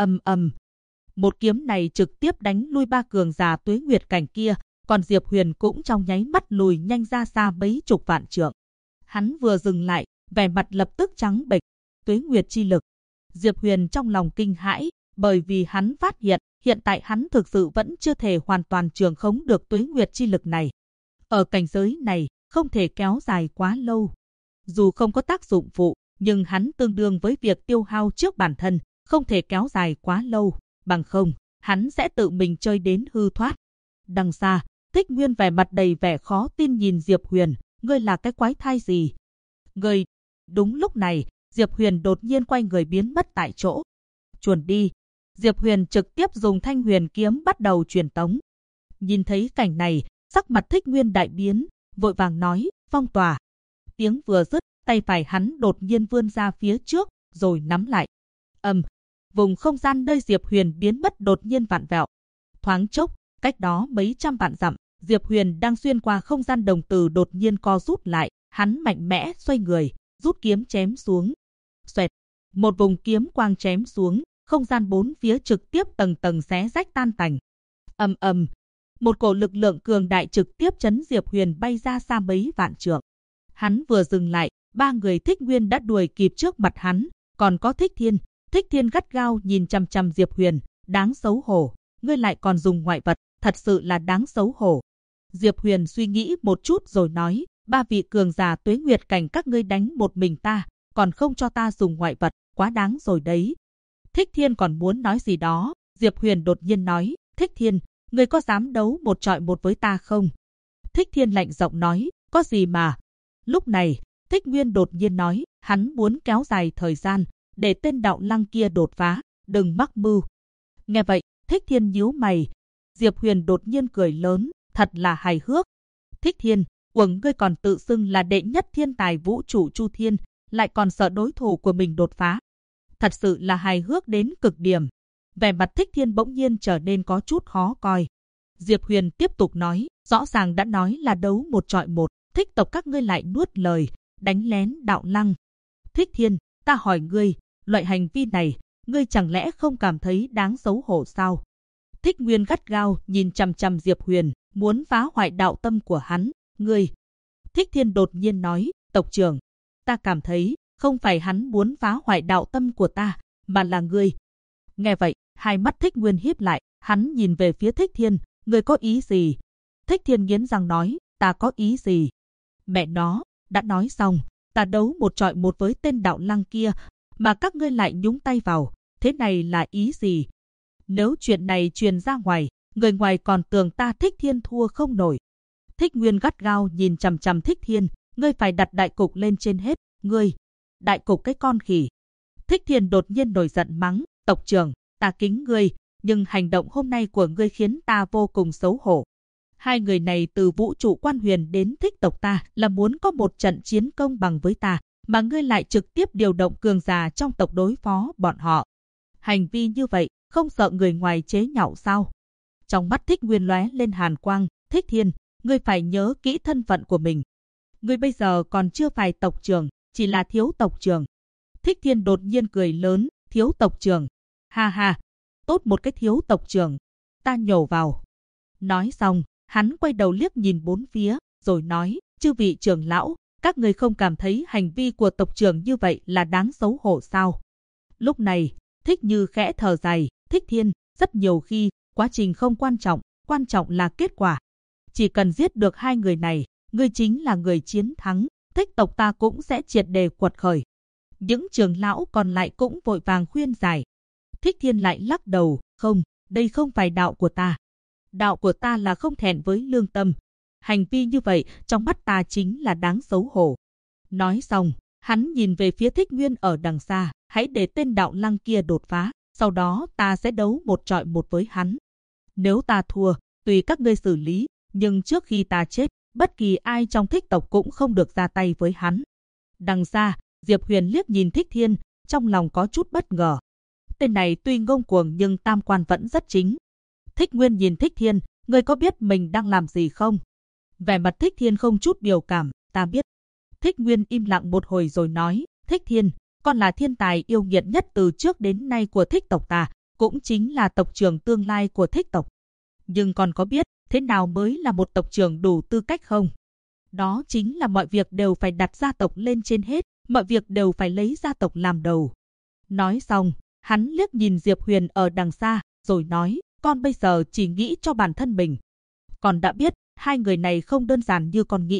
Một kiếm này trực tiếp đánh lui 3 cường giả tuế nguyệt cảnh kia, còn Diệp Huyền cũng trong nháy mắt lùi nhanh ra xa mấy chục vạn trượng. Hắn vừa dừng lại, vẻ mặt lập tức trắng bệch. Tuế nguyệt chi lực. Diệp Huyền trong lòng kinh hãi, bởi vì hắn phát hiện tại hắn thực sự vẫn chưa thể hoàn toàn trường khống được tuế nguyệt chi lực này. Ở cảnh giới này, không thể kéo dài quá lâu. Dù không có tác dụng phụ, nhưng hắn tương đương với việc tiêu hao trước bản thân, không thể kéo dài quá lâu, bằng không, hắn sẽ tự mình chơi đến hư thoát. Đằng xa, Thích Nguyên vẻ mặt đầy vẻ khó tin nhìn Diệp Huyền, ngươi là cái quái thai gì? Ngươi... Đúng lúc này, Diệp Huyền đột nhiên quay người biến mất tại chỗ. Chuồn đi. Diệp Huyền trực tiếp dùng Thanh Huyền kiếm bắt đầu truyền tống. Nhìn thấy cảnh này, sắc mặt Thích Nguyên đại biến, vội vàng nói, phong tỏa. Tiếng vừa dứt, tay phải hắn đột nhiên vươn ra phía trước, rồi nắm lại. Vùng không gian nơi Diệp Huyền biến mất đột nhiên vặn vẹo. Thoáng chốc, cách đó mấy trăm vạn dặm, Diệp Huyền đang xuyên qua không gian đồng tử đột nhiên co rút lại, hắn mạnh mẽ xoay người, rút kiếm chém xuống. Xoẹt, một vùng kiếm quang chém xuống, không gian bốn phía trực tiếp tầng tầng xé rách tan tành. Một cổ lực lượng cường đại trực tiếp chấn Diệp Huyền bay ra xa mấy vạn trượng. Hắn vừa dừng lại, ba người Thích Nguyên đã đuổi kịp trước mặt hắn, còn có Thích Thiên. Thích Thiên gắt gao nhìn chằm chằm Diệp Huyền, đáng xấu hổ, ngươi lại còn dùng ngoại vật, thật sự là đáng xấu hổ. Diệp Huyền suy nghĩ một chút rồi nói, ba vị cường giả Tuế Nguyệt cảnh các ngươi đánh một mình ta, còn không cho ta dùng ngoại vật, quá đáng rồi đấy. Thích Thiên còn muốn nói gì đó, Diệp Huyền đột nhiên nói, Thích Thiên, ngươi có dám đấu một trọi một với ta không? Thích Thiên lạnh giọng nói, có gì mà. Lúc này, Thích Nguyên đột nhiên nói, hắn muốn kéo dài thời gian, để tên đạo lăng kia đột phá, đừng mắc mưu. Nghe vậy, Thích Thiên nhíu mày. Diệp Huyền đột nhiên cười lớn, thật là hài hước. Thích Thiên, ngươi còn tự xưng là đệ nhất thiên tài vũ trụ Chu Thiên, lại còn sợ đối thủ của mình đột phá. Thật sự là hài hước đến cực điểm. Vẻ mặt Thích Thiên bỗng nhiên trở nên có chút khó coi. Diệp Huyền tiếp tục nói, rõ ràng đã nói là đấu một trọi một, Thích tộc các ngươi lại nuốt lời, đánh lén đạo lăng. Thích Thiên, ta hỏi ngươi, loại hành vi này, ngươi chẳng lẽ không cảm thấy đáng xấu hổ sao? Thích Nguyên gắt gao nhìn chằm chằm Diệp Huyền, muốn phá hoại đạo tâm của hắn. Ngươi. Thích Thiên đột nhiên nói, tộc trưởng, ta cảm thấy không phải hắn muốn phá hoại đạo tâm của ta, mà là ngươi. Nghe vậy, hai mắt Thích Nguyên híp lại, hắn nhìn về phía Thích Thiên, ngươi có ý gì? Thích Thiên nghiến răng nói, ta có ý gì? Mẹ nó, đã nói xong, ta đấu một trọi một với tên đạo lăng kia, mà các ngươi lại nhúng tay vào, thế này là ý gì? Nếu chuyện này truyền ra ngoài, người ngoài còn tưởng ta Thích Thiên thua không nổi. Thích Nguyên gắt gao nhìn chằm chằm Thích Thiên, ngươi phải đặt đại cục lên trên hết, ngươi. Đại cục cái con khỉ. Thích Thiên đột nhiên nổi giận mắng, tộc trưởng, ta kính ngươi, nhưng hành động hôm nay của ngươi khiến ta vô cùng xấu hổ. Hai người này từ vũ trụ Quan Huyền đến Thích tộc ta là muốn có một trận chiến công bằng với ta, mà ngươi lại trực tiếp điều động cường giả trong tộc đối phó bọn họ. Hành vi như vậy, không sợ người ngoài chế nhạo sao? Trong mắt Thích Nguyên lóe lên hàn quang, Thích Thiên, ngươi phải nhớ kỹ thân phận của mình. Ngươi bây giờ còn chưa phải tộc trưởng, chỉ là thiếu tộc trưởng. Thích Thiên đột nhiên cười lớn, thiếu tộc trưởng. Ha ha, tốt một cái thiếu tộc trưởng, ta nhổ vào. Nói xong, hắn quay đầu liếc nhìn bốn phía, rồi nói, chư vị trưởng lão, các người không cảm thấy hành vi của tộc trưởng như vậy là đáng xấu hổ sao? Lúc này, Thích Như khẽ thở dài, Thích Thiên, rất nhiều khi, quá trình không quan trọng là kết quả. Chỉ cần giết được hai người này, ngươi chính là người chiến thắng, Thích tộc ta cũng sẽ triệt để quật khởi. Những trưởng lão còn lại cũng vội vàng khuyên giải. Thích Thiên lại lắc đầu, không, đây không phải đạo của ta. Đạo của ta là không thẹn với lương tâm. Hành vi như vậy trong mắt ta chính là đáng xấu hổ. Nói xong, hắn nhìn về phía Thích Nguyên ở đằng xa, hãy để tên đạo lăng kia đột phá, sau đó ta sẽ đấu một trọi một với hắn. Nếu ta thua, tùy các ngươi xử lý, nhưng trước khi ta chết, bất kỳ ai trong Thích tộc cũng không được ra tay với hắn. Đằng xa, Diệp Huyền liếc nhìn Thích Thiên, trong lòng có chút bất ngờ. Tên này tuy ngông cuồng nhưng tam quan vẫn rất chính. Thích Nguyên nhìn Thích Thiên, ngươi có biết mình đang làm gì không? Vẻ mặt Thích Thiên không chút biểu cảm, ta biết. Thích Nguyên im lặng một hồi rồi nói, Thích Thiên, con là thiên tài yêu nghiệt nhất từ trước đến nay của Thích tộc ta, cũng chính là tộc trưởng tương lai của Thích tộc. Nhưng con có biết thế nào mới là một tộc trưởng đủ tư cách không? Đó chính là mọi việc đều phải đặt gia tộc lên trên hết, mọi việc đều phải lấy gia tộc làm đầu. Nói xong, hắn liếc nhìn Diệp Huyền ở đằng xa, rồi nói, con bây giờ chỉ nghĩ cho bản thân mình. Con đã biết, hai người này không đơn giản như con nghĩ,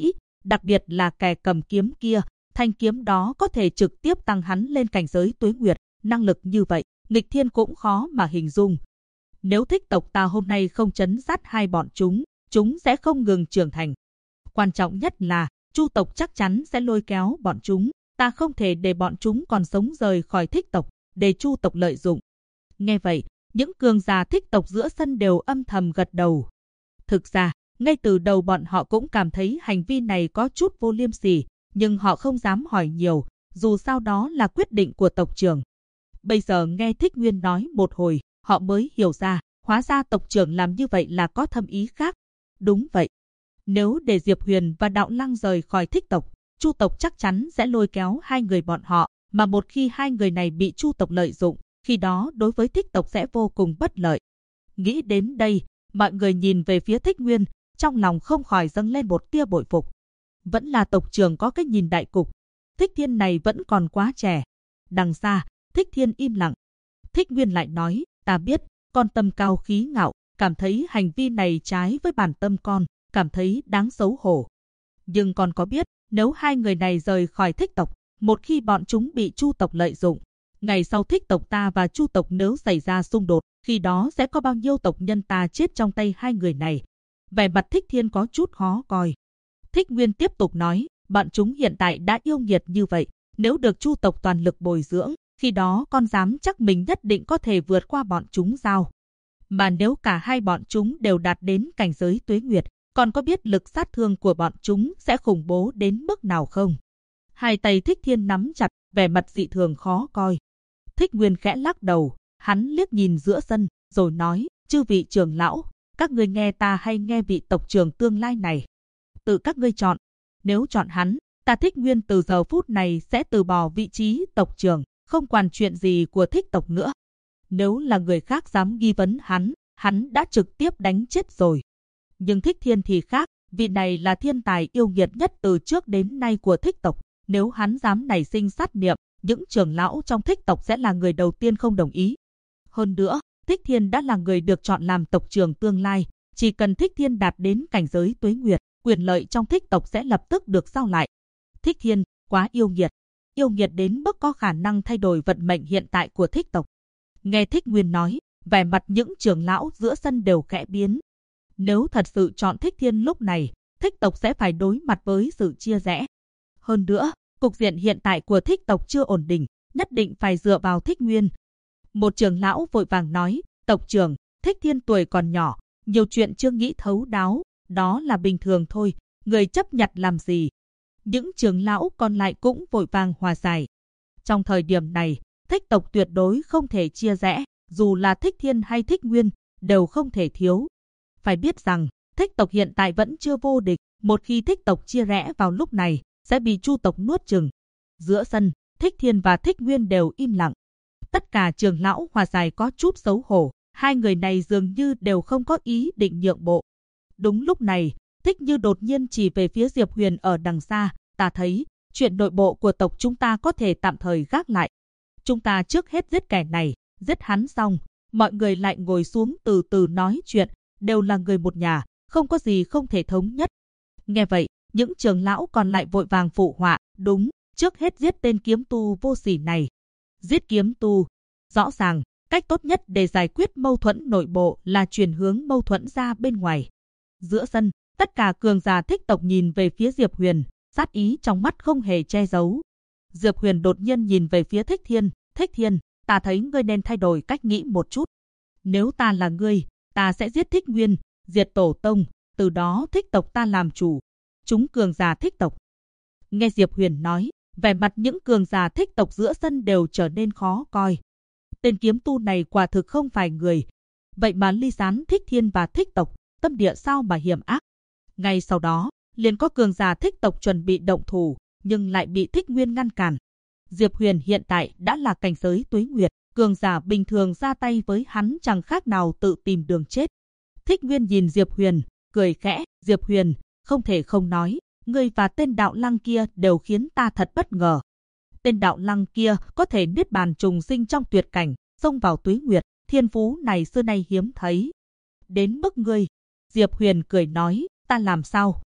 Đặc biệt là kẻ cầm kiếm kia, thanh kiếm đó có thể trực tiếp tăng hắn lên cảnh giới tuế nguyệt, năng lực như vậy, nghịch thiên cũng khó mà hình dung. Nếu thích tộc ta hôm nay không trấn sát hai bọn chúng sẽ không ngừng trưởng thành. Quan trọng nhất là, Chu tộc chắc chắn sẽ lôi kéo bọn chúng, ta không thể để bọn chúng còn sống rời khỏi thích tộc, để Chu tộc lợi dụng. Nghe vậy, những cường giả thích tộc giữa sân đều âm thầm gật đầu. Thực ra, ngay từ đầu bọn họ cũng cảm thấy hành vi này có chút vô liêm sỉ, nhưng họ không dám hỏi nhiều, dù sao đó là quyết định của tộc trưởng. Bây giờ nghe Thích Nguyên nói một hồi, họ mới hiểu ra, hóa ra tộc trưởng làm như vậy là có thâm ý khác. Đúng vậy. Nếu để Diệp Huyền và Đạo Lăng rời khỏi thích tộc, Chu tộc chắc chắn sẽ lôi kéo hai người bọn họ, mà một khi hai người này bị Chu tộc lợi dụng, khi đó đối với thích tộc sẽ vô cùng bất lợi. Nghĩ đến đây, mọi người nhìn về phía Thích Nguyên, trong lòng không khỏi dâng lên một tia bội phục. Vẫn là tộc trưởng có cái nhìn đại cục. Thích Thiên này vẫn còn quá trẻ. Đằng xa, Thích Thiên im lặng. Thích Nguyên lại nói, ta biết, con tâm cao khí ngạo, cảm thấy hành vi này trái với bản tâm con, cảm thấy đáng xấu hổ. Nhưng con có biết, nếu hai người này rời khỏi thích tộc, một khi bọn chúng bị Chu tộc lợi dụng, ngày sau thích tộc ta và Chu tộc nếu xảy ra xung đột, khi đó sẽ có bao nhiêu tộc nhân ta chết trong tay hai người này. Vẻ mặt Thích Thiên có chút khó coi. Thích Nguyên tiếp tục nói, bọn chúng hiện tại đã yêu nghiệt như vậy, nếu được Chu tộc toàn lực bồi dưỡng, khi đó con dám chắc mình nhất định có thể vượt qua bọn chúng sao? Mà nếu cả hai bọn chúng đều đạt đến cảnh giới tuế nguyệt, còn có biết lực sát thương của bọn chúng sẽ khủng bố đến mức nào không? Hai tay Thích Thiên nắm chặt, vẻ mặt dị thường khó coi. Thích Nguyên khẽ lắc đầu, hắn liếc nhìn giữa sân, rồi nói, chư vị trưởng lão, các ngươi nghe ta hay nghe vị tộc trưởng tương lai này? Tự các ngươi chọn. Nếu chọn hắn, ta Thích Nguyên từ giờ phút này sẽ từ bỏ vị trí tộc trưởng, không quản chuyện gì của thích tộc nữa. Nếu là người khác dám nghi vấn hắn đã trực tiếp đánh chết rồi. Nhưng Thích Thiên thì khác, vị này là thiên tài yêu nghiệt nhất từ trước đến nay của thích tộc. Nếu hắn dám nảy sinh sát niệm, những trưởng lão trong thích tộc sẽ là người đầu tiên không đồng ý. Hơn nữa, Thích Thiên đã là người được chọn làm tộc trưởng tương lai. Chỉ cần Thích Thiên đạt đến cảnh giới tuế nguyệt, quyền lợi trong thích tộc sẽ lập tức được giao lại. Thích Thiên, quá yêu nghiệt đến mức có khả năng thay đổi vận mệnh hiện tại của thích tộc. Nghe Thích Nguyên nói, vẻ mặt những trưởng lão giữa sân đều khẽ biến. Nếu thật sự chọn Thích Thiên lúc này, thích tộc sẽ phải đối mặt với sự chia rẽ. Hơn nữa, cục diện hiện tại của thích tộc chưa ổn định, nhất định phải dựa vào Thích Nguyên. Một trưởng lão vội vàng nói, tộc trưởng, Thích Thiên tuổi còn nhỏ, nhiều chuyện chưa nghĩ thấu đáo, đó là bình thường thôi, người chấp nhặt làm gì. Những trưởng lão còn lại cũng vội vàng hòa giải. Trong thời điểm này, thích tộc tuyệt đối không thể chia rẽ, dù là Thích Thiên hay Thích Nguyên, đều không thể thiếu. Phải biết rằng, thích tộc hiện tại vẫn chưa vô địch, một khi thích tộc chia rẽ vào lúc này, sẽ bị Chu tộc nuốt chửng. Giữa sân, Thích Thiên và Thích Nguyên đều im lặng. Tất cả trưởng lão hòa giải có chút xấu hổ, hai người này dường như đều không có ý định nhượng bộ. Đúng lúc này, Thích Như đột nhiên chỉ về phía Diệp Huyền ở đằng xa, ta thấy, chuyện nội bộ của tộc chúng ta có thể tạm thời gác lại. Chúng ta trước hết giết kẻ này, giết hắn xong, mọi người lại ngồi xuống từ từ nói chuyện, đều là người một nhà, không có gì không thể thống nhất. Nghe vậy, những trưởng lão còn lại vội vàng phụ họa, đúng, trước hết giết tên kiếm tu vô sỉ này. Giết kiếm tu, rõ ràng, cách tốt nhất để giải quyết mâu thuẫn nội bộ là chuyển hướng mâu thuẫn ra bên ngoài. Giữa sân, tất cả cường giả thích tộc nhìn về phía Diệp Huyền, sát ý trong mắt không hề che giấu. Diệp Huyền đột nhiên nhìn về phía Thích Thiên, ta thấy ngươi nên thay đổi cách nghĩ một chút. Nếu ta là ngươi, ta sẽ giết Thích Nguyên, diệt tổ tông, từ đó thích tộc ta làm chủ. Chúng cường giả thích tộc. Nghe Diệp Huyền nói, vẻ mặt những cường giả thích tộc giữa sân đều trở nên khó coi. Tên kiếm tu này quả thực không phải người. Vậy mà ly gián Thích Thiên và thích tộc, tâm địa sao mà hiểm ác. Ngay sau đó, liền có cường giả thích tộc chuẩn bị động thủ, nhưng lại bị Thích Nguyên ngăn cản. Diệp Huyền hiện tại đã là cảnh giới tuế nguyệt, cường giả bình thường ra tay với hắn chẳng khác nào tự tìm đường chết. Thích Nguyên nhìn Diệp Huyền, cười khẽ, Diệp Huyền, không thể không nói, ngươi và tên Đạo Lăng kia đều khiến ta thật bất ngờ. Tên Đạo Lăng kia có thể niết bàn trùng sinh trong tuyệt cảnh, xông vào tuế nguyệt, thiên phú này xưa nay hiếm thấy. Đến mức ngươi, Diệp Huyền cười nói, ta làm sao?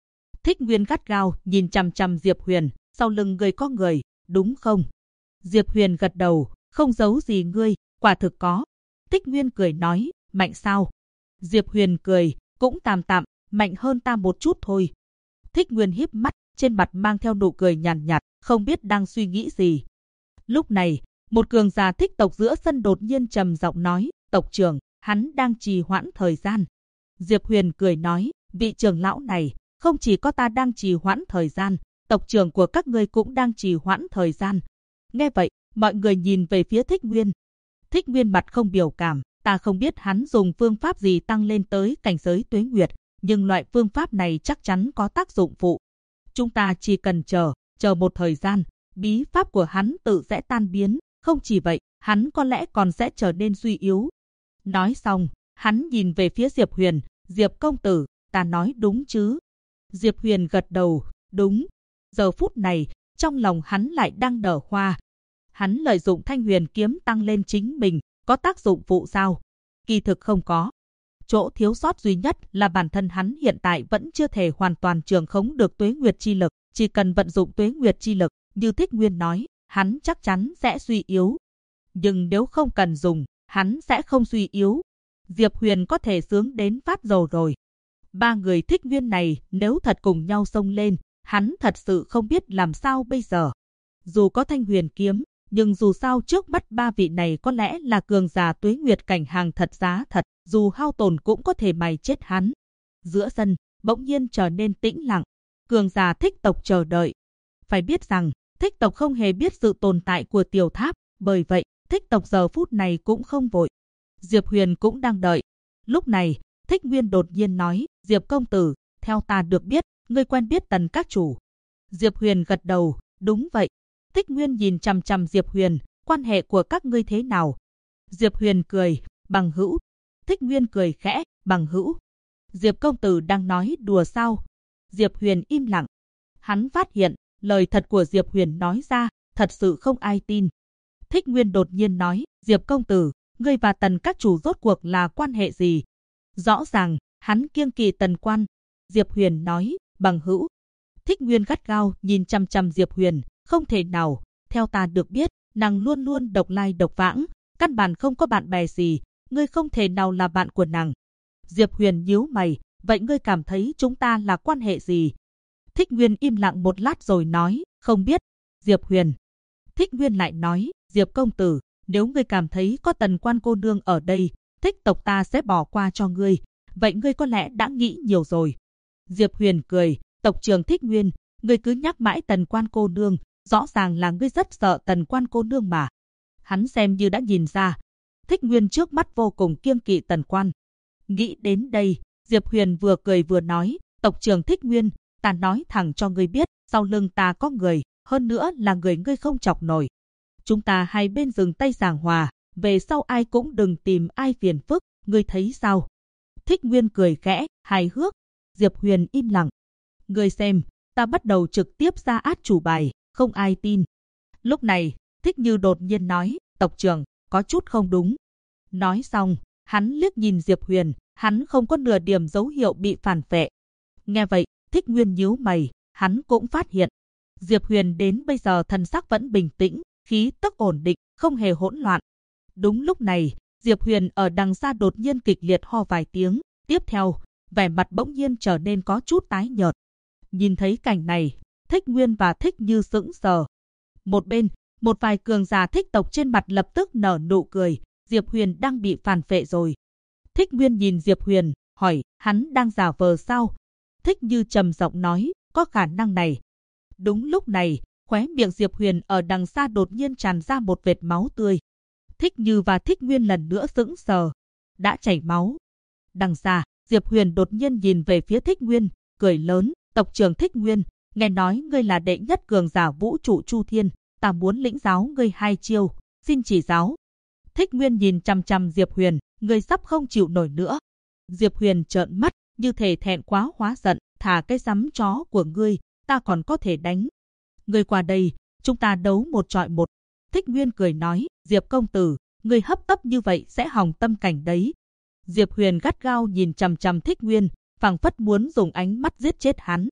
Thích Nguyên gắt gao nhìn chằm chằm Diệp Huyền, sau lưng ngươi có người, đúng không? Diệp Huyền gật đầu, không giấu gì ngươi, quả thực có. Thích Nguyên cười nói, mạnh sao? Diệp Huyền cười, cũng tạm tạm, mạnh hơn ta một chút thôi. Thích Nguyên híp mắt, trên mặt mang theo nụ cười nhàn nhạt, không biết đang suy nghĩ gì. Lúc này, một cường giả thích tộc giữa sân đột nhiên trầm giọng nói, tộc trưởng, hắn đang trì hoãn thời gian. Diệp Huyền cười nói, vị trưởng lão này, không chỉ có ta đang trì hoãn thời gian, tộc trưởng của các ngươi cũng đang trì hoãn thời gian. Nghe vậy, mọi người nhìn về phía Thích Nguyên. Thích Nguyên mặt không biểu cảm, ta không biết hắn dùng phương pháp gì tăng lên tới cảnh giới tuế nguyệt, nhưng loại phương pháp này chắc chắn có tác dụng phụ. Chúng ta chỉ cần chờ một thời gian, bí pháp của hắn tự sẽ tan biến, không chỉ vậy, hắn có lẽ còn sẽ trở nên suy yếu. Nói xong, hắn nhìn về phía Diệp Huyền, Diệp công tử, ta nói đúng chứ? Diệp Huyền gật đầu, đúng. Giờ phút này, trong lòng hắn lại đang nở hoa. Hắn lợi dụng Thanh Huyền kiếm tăng lên chính mình, có tác dụng phụ sao? Kỳ thực không có. Chỗ thiếu sót duy nhất là bản thân hắn hiện tại vẫn chưa thể hoàn toàn trường khống được tuế nguyệt chi lực, chỉ cần vận dụng tuế nguyệt chi lực, như Thích Nguyên nói, hắn chắc chắn sẽ suy yếu. Nhưng nếu không cần dùng, hắn sẽ không suy yếu. Diệp Huyền có thể sướng đến phát dầu rồi. Ba người Thích Nguyên này nếu thật cùng nhau xông lên, hắn thật sự không biết làm sao bây giờ. Dù có Thanh Huyền kiếm, nhưng dù sao trước mắt ba vị này có lẽ là cường giả tuế nguyệt cảnh hàng thật giá thật, dù hao tổn cũng có thể mày chết hắn. Giữa sân, bỗng nhiên trở nên tĩnh lặng. Cường giả Thích tộc chờ đợi. Phải biết rằng, Thích tộc không hề biết sự tồn tại của tiểu tháp, bởi vậy, Thích tộc giờ phút này cũng không vội. Diệp Huyền cũng đang đợi. Lúc này, Thích Nguyên đột nhiên nói, Diệp công tử, theo ta được biết, ngươi quen biết Tần các chủ. Diệp Huyền gật đầu, đúng vậy. Thích Nguyên nhìn chằm chằm Diệp Huyền, quan hệ của các ngươi thế nào? Diệp Huyền cười, bằng hữu. Thích Nguyên cười khẽ, bằng hữu. Diệp công tử đang nói đùa sao? Diệp Huyền im lặng. Hắn phát hiện, lời thật của Diệp Huyền nói ra, thật sự không ai tin. Thích Nguyên đột nhiên nói, Diệp công tử, ngươi và Tần các chủ rốt cuộc là quan hệ gì? Rõ ràng, hắn kiêng kỵ Tần quan. Diệp Huyền nói, bằng hữu. Thích Nguyên gắt gao nhìn chằm chằm Diệp Huyền, không thể nào, theo ta được biết, nàng luôn luôn độc lai độc vãng, căn bản không có bạn bè gì, ngươi không thể nào là bạn của nàng. Diệp Huyền nhíu mày, vậy ngươi cảm thấy chúng ta là quan hệ gì? Thích Nguyên im lặng một lát rồi nói, không biết. Diệp Huyền. Thích Nguyên lại nói, Diệp công tử, nếu ngươi cảm thấy có Tần quan cô nương ở đây, Thích tộc ta sẽ bỏ qua cho ngươi, vậy ngươi có lẽ đã nghĩ nhiều rồi. Diệp Huyền cười, tộc trưởng Thích Nguyên, ngươi cứ nhắc mãi Tần quan cô nương, rõ ràng là ngươi rất sợ Tần quan cô nương mà. Hắn xem như đã nhìn ra, Thích Nguyên trước mắt vô cùng kiêng kỵ Tần quan. Nghĩ đến đây, Diệp Huyền vừa cười vừa nói, tộc trưởng Thích Nguyên, ta nói thẳng cho ngươi biết, sau lưng ta có người, hơn nữa là người ngươi không chọc nổi. Chúng ta hai bên dừng tay giảng hòa, về sau ai cũng đừng tìm ai phiền phức, ngươi thấy sao? Thích Nguyên cười khẽ, hài hước. Diệp Huyền im lặng. Ngươi xem, ta bắt đầu trực tiếp ra át chủ bài, không ai tin. Lúc này, Thích Như đột nhiên nói, tộc trưởng, có chút không đúng. Nói xong, hắn liếc nhìn Diệp Huyền, hắn không có nửa điểm dấu hiệu bị phản phệ. Nghe vậy, Thích Nguyên nhíu mày, hắn cũng phát hiện. Diệp Huyền đến bây giờ thần sắc vẫn bình tĩnh, khí tức ổn định, không hề hỗn loạn. Đúng lúc này, Diệp Huyền ở đằng xa đột nhiên kịch liệt ho vài tiếng, tiếp theo, vẻ mặt bỗng nhiên trở nên có chút tái nhợt. Nhìn thấy cảnh này, Thích Nguyên và Thích Như sững sờ. Một bên, một vài cường giả Thích tộc trên mặt lập tức nở nụ cười, Diệp Huyền đang bị phản phệ rồi. Thích Nguyên nhìn Diệp Huyền, hỏi, hắn đang giả vờ sao? Thích Như trầm giọng nói, có khả năng này. Đúng lúc này, khóe miệng Diệp Huyền ở đằng xa đột nhiên tràn ra một vệt máu tươi. Thích Như và Thích Nguyên lần nữa sững sờ. Đã chảy máu. Đằng xa, Diệp Huyền đột nhiên nhìn về phía Thích Nguyên, cười lớn, tộc trưởng Thích Nguyên, nghe nói ngươi là đệ nhất cường giả vũ trụ Chu Thiên, ta muốn lĩnh giáo ngươi 2 chiêu, xin chỉ giáo. Thích Nguyên nhìn chằm chằm Diệp Huyền, ngươi sắp không chịu nổi nữa. Diệp Huyền trợn mắt, như thể thẹn quá hóa giận, thả cái rắm chó của ngươi, ta còn có thể đánh. Ngươi qua đây, chúng ta đấu một chọi một. Thích Nguyên cười nói, Diệp công tử, ngươi hấp tấp như vậy sẽ hỏng tâm cảnh đấy. Diệp Huyền gắt gao nhìn chằm chằm Thích Nguyên, phảng phất muốn dùng ánh mắt giết chết hắn.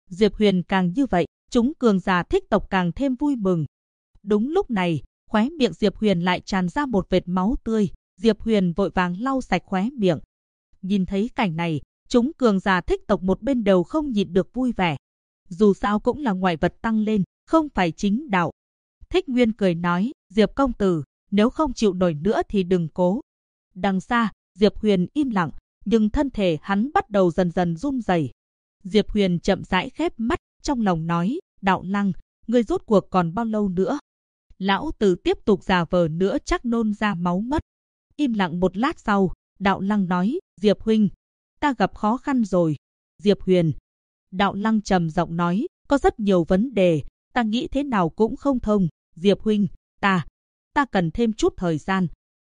Diệp Huyền càng như vậy, chúng cường giả thích tộc càng thêm vui mừng. Đúng lúc này, khóe miệng Diệp Huyền lại tràn ra một vệt máu tươi. Diệp Huyền vội vàng lau sạch khóe miệng. Nhìn thấy cảnh này, chúng cường giả thích tộc một bên đều không nhịn được vui vẻ. Dù sao cũng là ngoại vật tăng lên, không phải chính đạo. Thích Nguyên cười nói, Diệp công tử, nếu không chịu nổi nữa thì đừng cố. Đằng xa, Diệp Huyền im lặng, nhưng thân thể hắn bắt đầu dần dần run rẩy. Diệp Huyền chậm rãi khép mắt, trong lòng nói, Đạo Lăng, ngươi rốt cuộc còn bao lâu nữa? Lão tử tiếp tục giả vờ nữa chắc nôn ra máu mất. Im lặng một lát sau, Đạo Lăng nói, Diệp huynh, ta gặp khó khăn rồi. Diệp Huyền. Đạo Lăng trầm giọng nói, có rất nhiều vấn đề, ta nghĩ thế nào cũng không thông. Diệp huynh, ta cần thêm chút thời gian.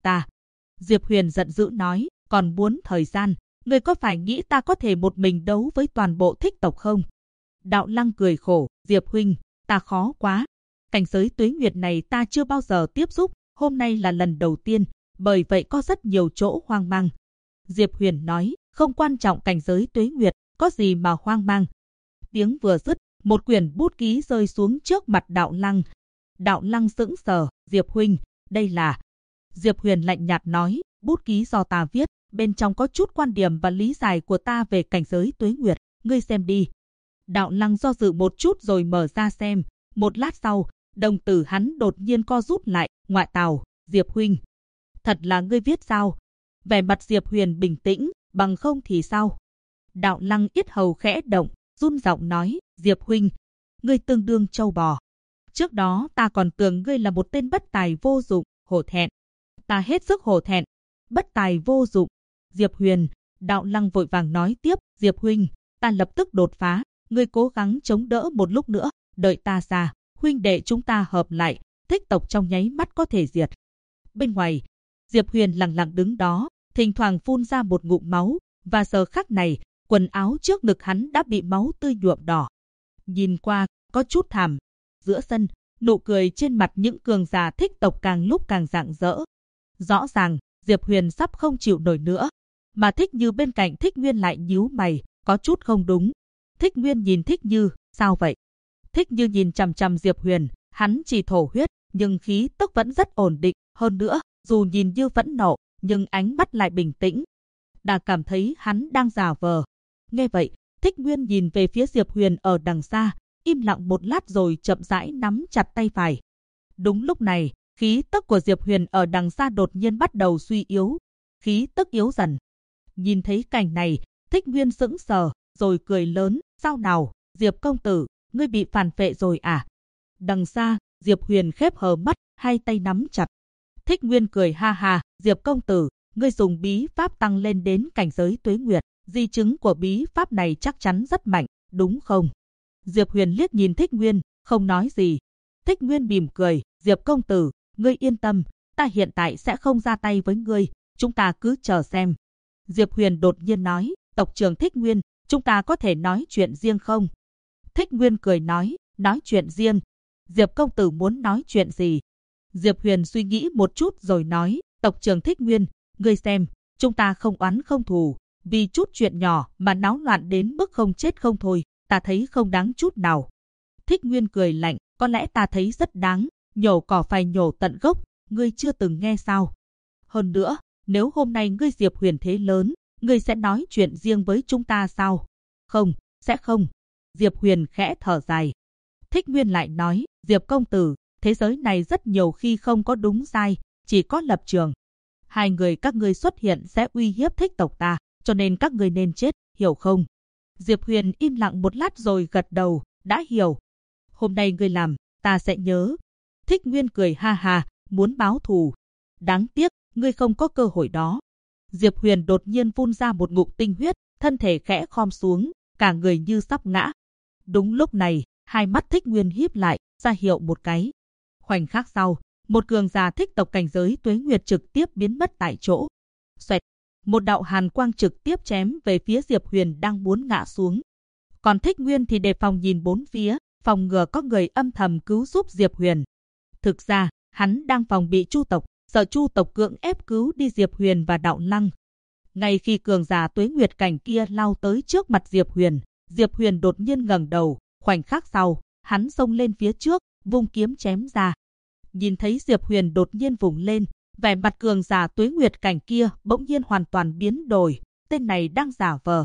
Diệp Huyền giận dữ nói, còn muốn thời gian, ngươi có phải nghĩ ta có thể một mình đấu với toàn bộ thích tộc không? Đạo Lăng cười khổ, Diệp huynh, ta khó quá. Cảnh giới tuế nguyệt này ta chưa bao giờ tiếp xúc, hôm nay là lần đầu tiên, bởi vậy có rất nhiều chỗ hoang mang. Diệp Huyền nói, không quan trọng cảnh giới tuế nguyệt, có gì mà hoang mang. Tiếng vừa dứt, một quyển bút ký rơi xuống trước mặt Đạo Lăng. Đạo Lăng sững sờ, Diệp huynh, đây là... Diệp Huyền lạnh nhạt nói, bút ký do ta viết, bên trong có chút quan điểm và lý giải của ta về cảnh giới tuế nguyệt, ngươi xem đi. Đạo Lăng do dự một chút rồi mở ra xem, một lát sau, đồng tử hắn đột nhiên co rút lại, ngoại tào, Diệp huynh. Thật là ngươi viết sao? Vẻ mặt Diệp Huyền bình tĩnh, bằng không thì sao? Đạo Lăng yết hầu khẽ động, run giọng nói, Diệp huynh, ngươi tương đương trâu bò. Trước đó ta còn tưởng ngươi là một tên bất tài vô dụng, hổ thẹn. Ta hết sức hổ thẹn, bất tài vô dụng. Diệp Huyền, Đạo Lăng vội vàng nói tiếp, Diệp huynh, ta lập tức đột phá, ngươi cố gắng chống đỡ một lúc nữa, đợi ta ra, huynh đệ chúng ta hợp lại, thích tộc trong nháy mắt có thể diệt. Bên ngoài, Diệp Huyền lặng lặng đứng đó, thỉnh thoảng phun ra một ngụm máu, và giờ khắc này, quần áo trước ngực hắn đã bị máu tươi nhuộm đỏ. Nhìn qua, có chút thảm. Giữa sân, nụ cười trên mặt những cường giả thích tộc càng lúc càng rạng rỡ. Rõ ràng, Diệp Huyền sắp không chịu nổi nữa. Mà Thích Như bên cạnh Thích Nguyên lại nhíu mày, có chút không đúng. Thích Nguyên nhìn Thích Như, sao vậy? Thích Như nhìn chằm chằm Diệp Huyền, hắn chỉ thổ huyết, nhưng khí tức vẫn rất ổn định. Hơn nữa, dù nhìn như vẫn nộ, nhưng ánh mắt lại bình tĩnh. Đã cảm thấy hắn đang giả vờ. Nghe vậy, Thích Nguyên nhìn về phía Diệp Huyền ở đằng xa, im lặng một lát rồi chậm rãi nắm chặt tay phải. Đúng lúc này, khí tức của Diệp Huyền ở đằng xa đột nhiên bắt đầu suy yếu. Khí tức yếu dần. Nhìn thấy cảnh này, Thích Nguyên sững sờ, rồi cười lớn, sao nào, Diệp công tử, ngươi bị phản phệ rồi à? Đằng xa, Diệp Huyền khép hờ mắt, hai tay nắm chặt. Thích Nguyên cười ha ha, Diệp công tử, ngươi dùng bí pháp tăng lên đến cảnh giới tuế nguyệt, di chứng của bí pháp này chắc chắn rất mạnh, đúng không? Diệp Huyền liếc nhìn Thích Nguyên, không nói gì. Thích Nguyên mỉm cười, Diệp công tử, ngươi yên tâm, ta hiện tại sẽ không ra tay với ngươi, chúng ta cứ chờ xem. Diệp Huyền đột nhiên nói, tộc trưởng Thích Nguyên, chúng ta có thể nói chuyện riêng không? Thích Nguyên cười nói chuyện riêng. Diệp công tử muốn nói chuyện gì? Diệp Huyền suy nghĩ một chút rồi nói, tộc trưởng Thích Nguyên, ngươi xem, chúng ta không oán không thù, vì chút chuyện nhỏ mà náo loạn đến mức không chết không thôi, ta thấy không đáng chút nào. Thích Nguyên cười lạnh, có lẽ ta thấy rất đáng, nhổ cỏ phải nhổ tận gốc, ngươi chưa từng nghe sao? Hơn nữa, nếu hôm nay ngươi Diệp Huyền thế lớn, ngươi sẽ nói chuyện riêng với chúng ta sao? Không, sẽ không. Diệp Huyền khẽ thở dài. Thích Nguyên lại nói, Diệp công tử, thế giới này rất nhiều khi không có đúng sai, chỉ có lập trường. Hai người các ngươi xuất hiện sẽ uy hiếp thích tộc ta, cho nên các ngươi nên chết, hiểu không? Diệp Huyền im lặng một lát rồi gật đầu, đã hiểu. Hôm nay ngươi làm, ta sẽ nhớ. Thích Nguyên cười ha ha, muốn báo thù. Đáng tiếc, ngươi không có cơ hội đó. Diệp Huyền đột nhiên phun ra một ngụm tinh huyết, thân thể khẽ khom xuống, cả người như sắp ngã. Đúng lúc này, hai mắt Thích Nguyên híp lại, ra hiệu một cái. Khoảnh khắc sau, một cường giả thích tộc cảnh giới tuế nguyệt trực tiếp biến mất tại chỗ. Xoẹt, một đạo hàn quang trực tiếp chém về phía Diệp Huyền đang muốn ngã xuống. Còn Thích Nguyên thì đề phòng nhìn bốn phía, phòng ngừa có người âm thầm cứu giúp Diệp Huyền. Thực ra, hắn đang phòng bị Chu tộc, sợ Chu tộc cưỡng ép cứu đi Diệp Huyền và Đạo Lăng. Ngay khi cường giả tuế nguyệt cảnh kia lao tới trước mặt Diệp Huyền, Diệp Huyền đột nhiên ngẩng đầu, khoảnh khắc sau, hắn xông lên phía trước, vung kiếm chém ra. Nhìn thấy Diệp Huyền đột nhiên vùng lên, vẻ mặt cường giả Tuế Nguyệt cảnh kia bỗng nhiên hoàn toàn biến đổi, tên này đang giả vờ.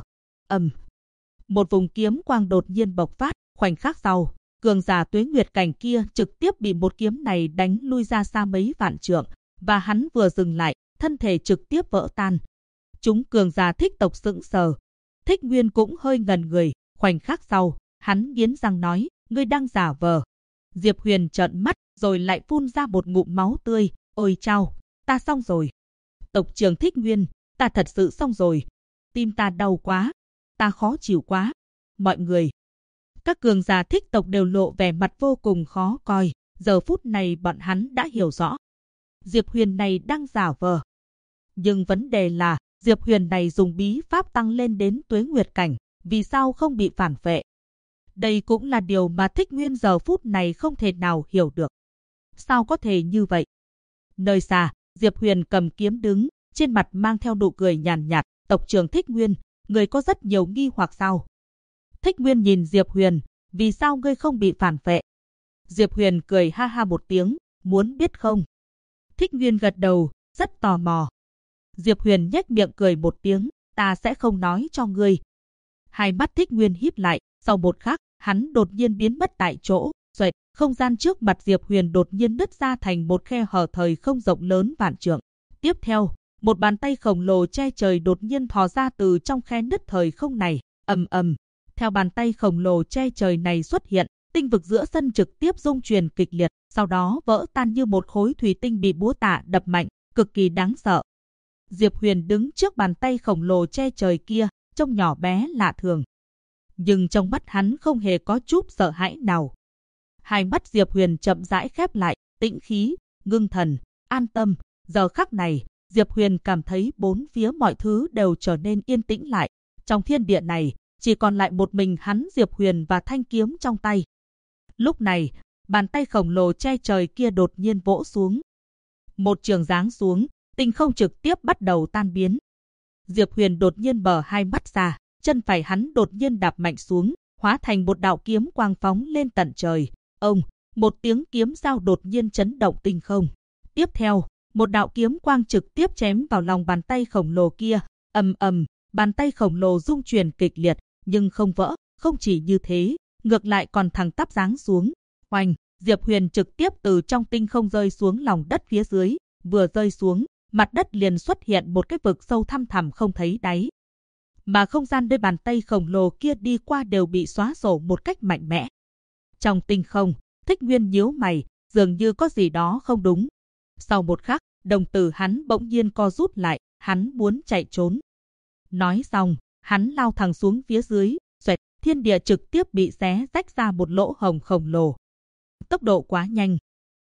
Một vùng kiếm quang đột nhiên bộc phát, khoảnh khắc sau, cường giả Tuế Nguyệt cảnh kia trực tiếp bị một kiếm này đánh lui ra xa mấy vạn trượng, và hắn vừa dừng lại, thân thể trực tiếp vỡ tan. Chúng cường giả Thích tộc sững sờ. Thích Nguyên cũng hơi ngần người, khoảnh khắc sau, hắn nghiến răng nói, ngươi đang giả vờ. Diệp Huyền trợn mắt, rồi lại phun ra một ngụm máu tươi, ôi chao, ta xong rồi. Tộc trưởng Thích Nguyên, ta thật sự xong rồi. Tim ta đau quá, ta khó chịu quá. Mọi người, các cường giả Thích tộc đều lộ vẻ mặt vô cùng khó coi, giờ phút này bọn hắn đã hiểu rõ. Diệp Huyền này đang giả vờ. Nhưng vấn đề là, Diệp Huyền này dùng bí pháp tăng lên đến Tuế Nguyệt cảnh, vì sao không bị phản vệ? Đây cũng là điều mà Thích Nguyên giờ phút này không thể nào hiểu được. Sao có thể như vậy? Nơi xa, Diệp Huyền cầm kiếm đứng, trên mặt mang theo nụ cười nhàn nhạt, tộc trưởng Thích Nguyên, người có rất nhiều nghi hoặc sao? Thích Nguyên nhìn Diệp Huyền, vì sao ngươi không bị phản vệ? Diệp Huyền cười ha ha một tiếng, muốn biết không? Thích Nguyên gật đầu, rất tò mò. Diệp Huyền nhếch miệng cười một tiếng, ta sẽ không nói cho ngươi. Hai mắt Thích Nguyên híp lại, sau một khắc, hắn đột nhiên biến mất tại chỗ, xoẹt, không gian trước mặt Diệp Huyền đột nhiên nứt ra thành một khe hở thời không rộng lớn vạn trượng. Tiếp theo, một bàn tay khổng lồ che trời đột nhiên thò ra từ trong khe nứt thời không này, ầm. Theo bàn tay khổng lồ che trời này xuất hiện, tinh vực giữa sân trực tiếp rung chuyển kịch liệt, sau đó vỡ tan như một khối thủy tinh bị búa tạ đập mạnh, cực kỳ đáng sợ. Diệp Huyền đứng trước bàn tay khổng lồ che trời kia, trông nhỏ bé lạ thường. Nhưng trong mắt hắn không hề có chút sợ hãi nào. Hai mắt Diệp Huyền chậm rãi khép lại, tĩnh khí, ngưng thần, an tâm. Giờ khắc này, Diệp Huyền cảm thấy bốn phía mọi thứ đều trở nên yên tĩnh lại. Trong thiên địa này, chỉ còn lại một mình hắn Diệp Huyền và thanh kiếm trong tay. Lúc này, bàn tay khổng lồ che trời kia đột nhiên vỗ xuống. Một trường giáng xuống, tinh không trực tiếp bắt đầu tan biến. Diệp Huyền đột nhiên mở hai mắt ra, chân phải hắn đột nhiên đạp mạnh xuống, hóa thành một đạo kiếm quang phóng lên tận trời. Một tiếng kiếm giao đột nhiên chấn động tinh không. Tiếp theo, một đạo kiếm quang trực tiếp chém vào lòng bàn tay khổng lồ kia. Ầm, bàn tay khổng lồ rung chuyển kịch liệt, nhưng không vỡ, không chỉ như thế, ngược lại còn thẳng tắp giáng xuống. Oanh, Diệp Huyền trực tiếp từ trong tinh không rơi xuống lòng đất phía dưới, vừa rơi xuống, mặt đất liền xuất hiện một cái vực sâu thăm thẳm không thấy đáy. Mà không gian nơi bàn tay khổng lồ kia đi qua đều bị xóa sổ một cách mạnh mẽ. Trong tinh không, Thích Nguyên nhíu mày, dường như có gì đó không đúng. Sau một khắc, đồng tử hắn bỗng nhiên co rút lại, hắn muốn chạy trốn. Nói xong, hắn lao thẳng xuống phía dưới, xoẹt, thiên địa trực tiếp bị xé rách ra một lỗ hổng khổng lồ. Tốc độ quá nhanh.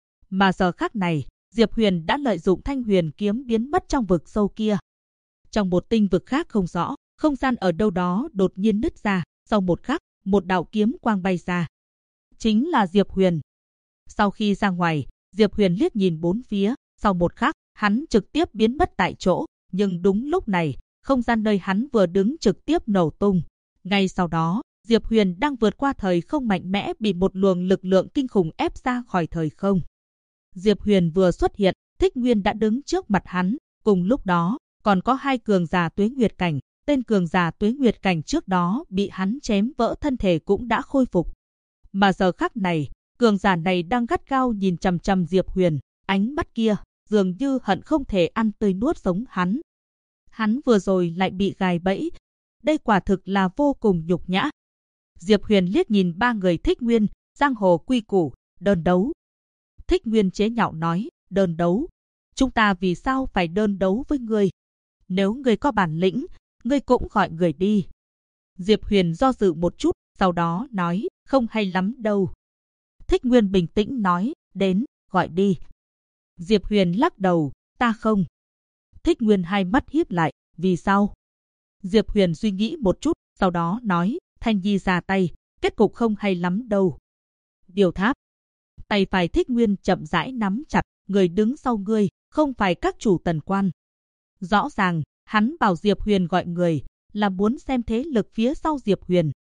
Mà giờ khắc này, Diệp Huyền đã lợi dụng thanh huyền kiếm biến mất trong vực sâu kia. Trong một tinh vực khác không rõ, không gian ở đâu đó đột nhiên nứt ra, sau một khắc, một đạo kiếm quang bay ra. Chính là Diệp Huyền. Sau khi ra ngoài, Diệp Huyền liếc nhìn bốn phía, sau một khắc, hắn trực tiếp biến mất tại chỗ, nhưng đúng lúc này, không gian nơi hắn vừa đứng trực tiếp nổ tung. Ngay sau đó, Diệp Huyền đang vượt qua thời không mạnh mẽ bị một luồng lực lượng kinh khủng ép ra khỏi thời không. Diệp Huyền vừa xuất hiện, Thích Nguyên đã đứng trước mặt hắn, cùng lúc đó, còn có hai cường giả Tuế Nguyệt cảnh, tên cường giả Tuế Nguyệt cảnh trước đó bị hắn chém vỡ thân thể cũng đã khôi phục. Mà giờ khắc này, cường giả này đang gắt gao nhìn chằm chằm Diệp Huyền, ánh mắt kia dường như hận không thể ăn tươi nuốt sống hắn. Hắn vừa rồi lại bị gài bẫy, đây quả thực là vô cùng nhục nhã. Diệp Huyền liếc nhìn ba người Thích Nguyên, giang hồ quy củ, đơn đấu. Thích Nguyên chế nhạo nói, đơn đấu? Chúng ta vì sao phải đơn đấu với ngươi? Nếu ngươi có bản lĩnh, ngươi cũng gọi người đi. Diệp Huyền do dự một chút, sau đó nói, không hay lắm đâu. Thích Nguyên bình tĩnh nói, đến, gọi đi. Diệp Huyền lắc đầu, ta không. Thích Nguyên hai mắt híp lại, vì sao? Diệp Huyền suy nghĩ một chút, sau đó nói, Thanh Nhi ra tay, kết cục không hay lắm đâu. Điều Tháp. Tay phải Thích Nguyên chậm rãi nắm chặt, người đứng sau ngươi, không phải các chủ tần quan. Rõ ràng, hắn bảo Diệp Huyền gọi người, là muốn xem thế lực phía sau Diệp Huyền.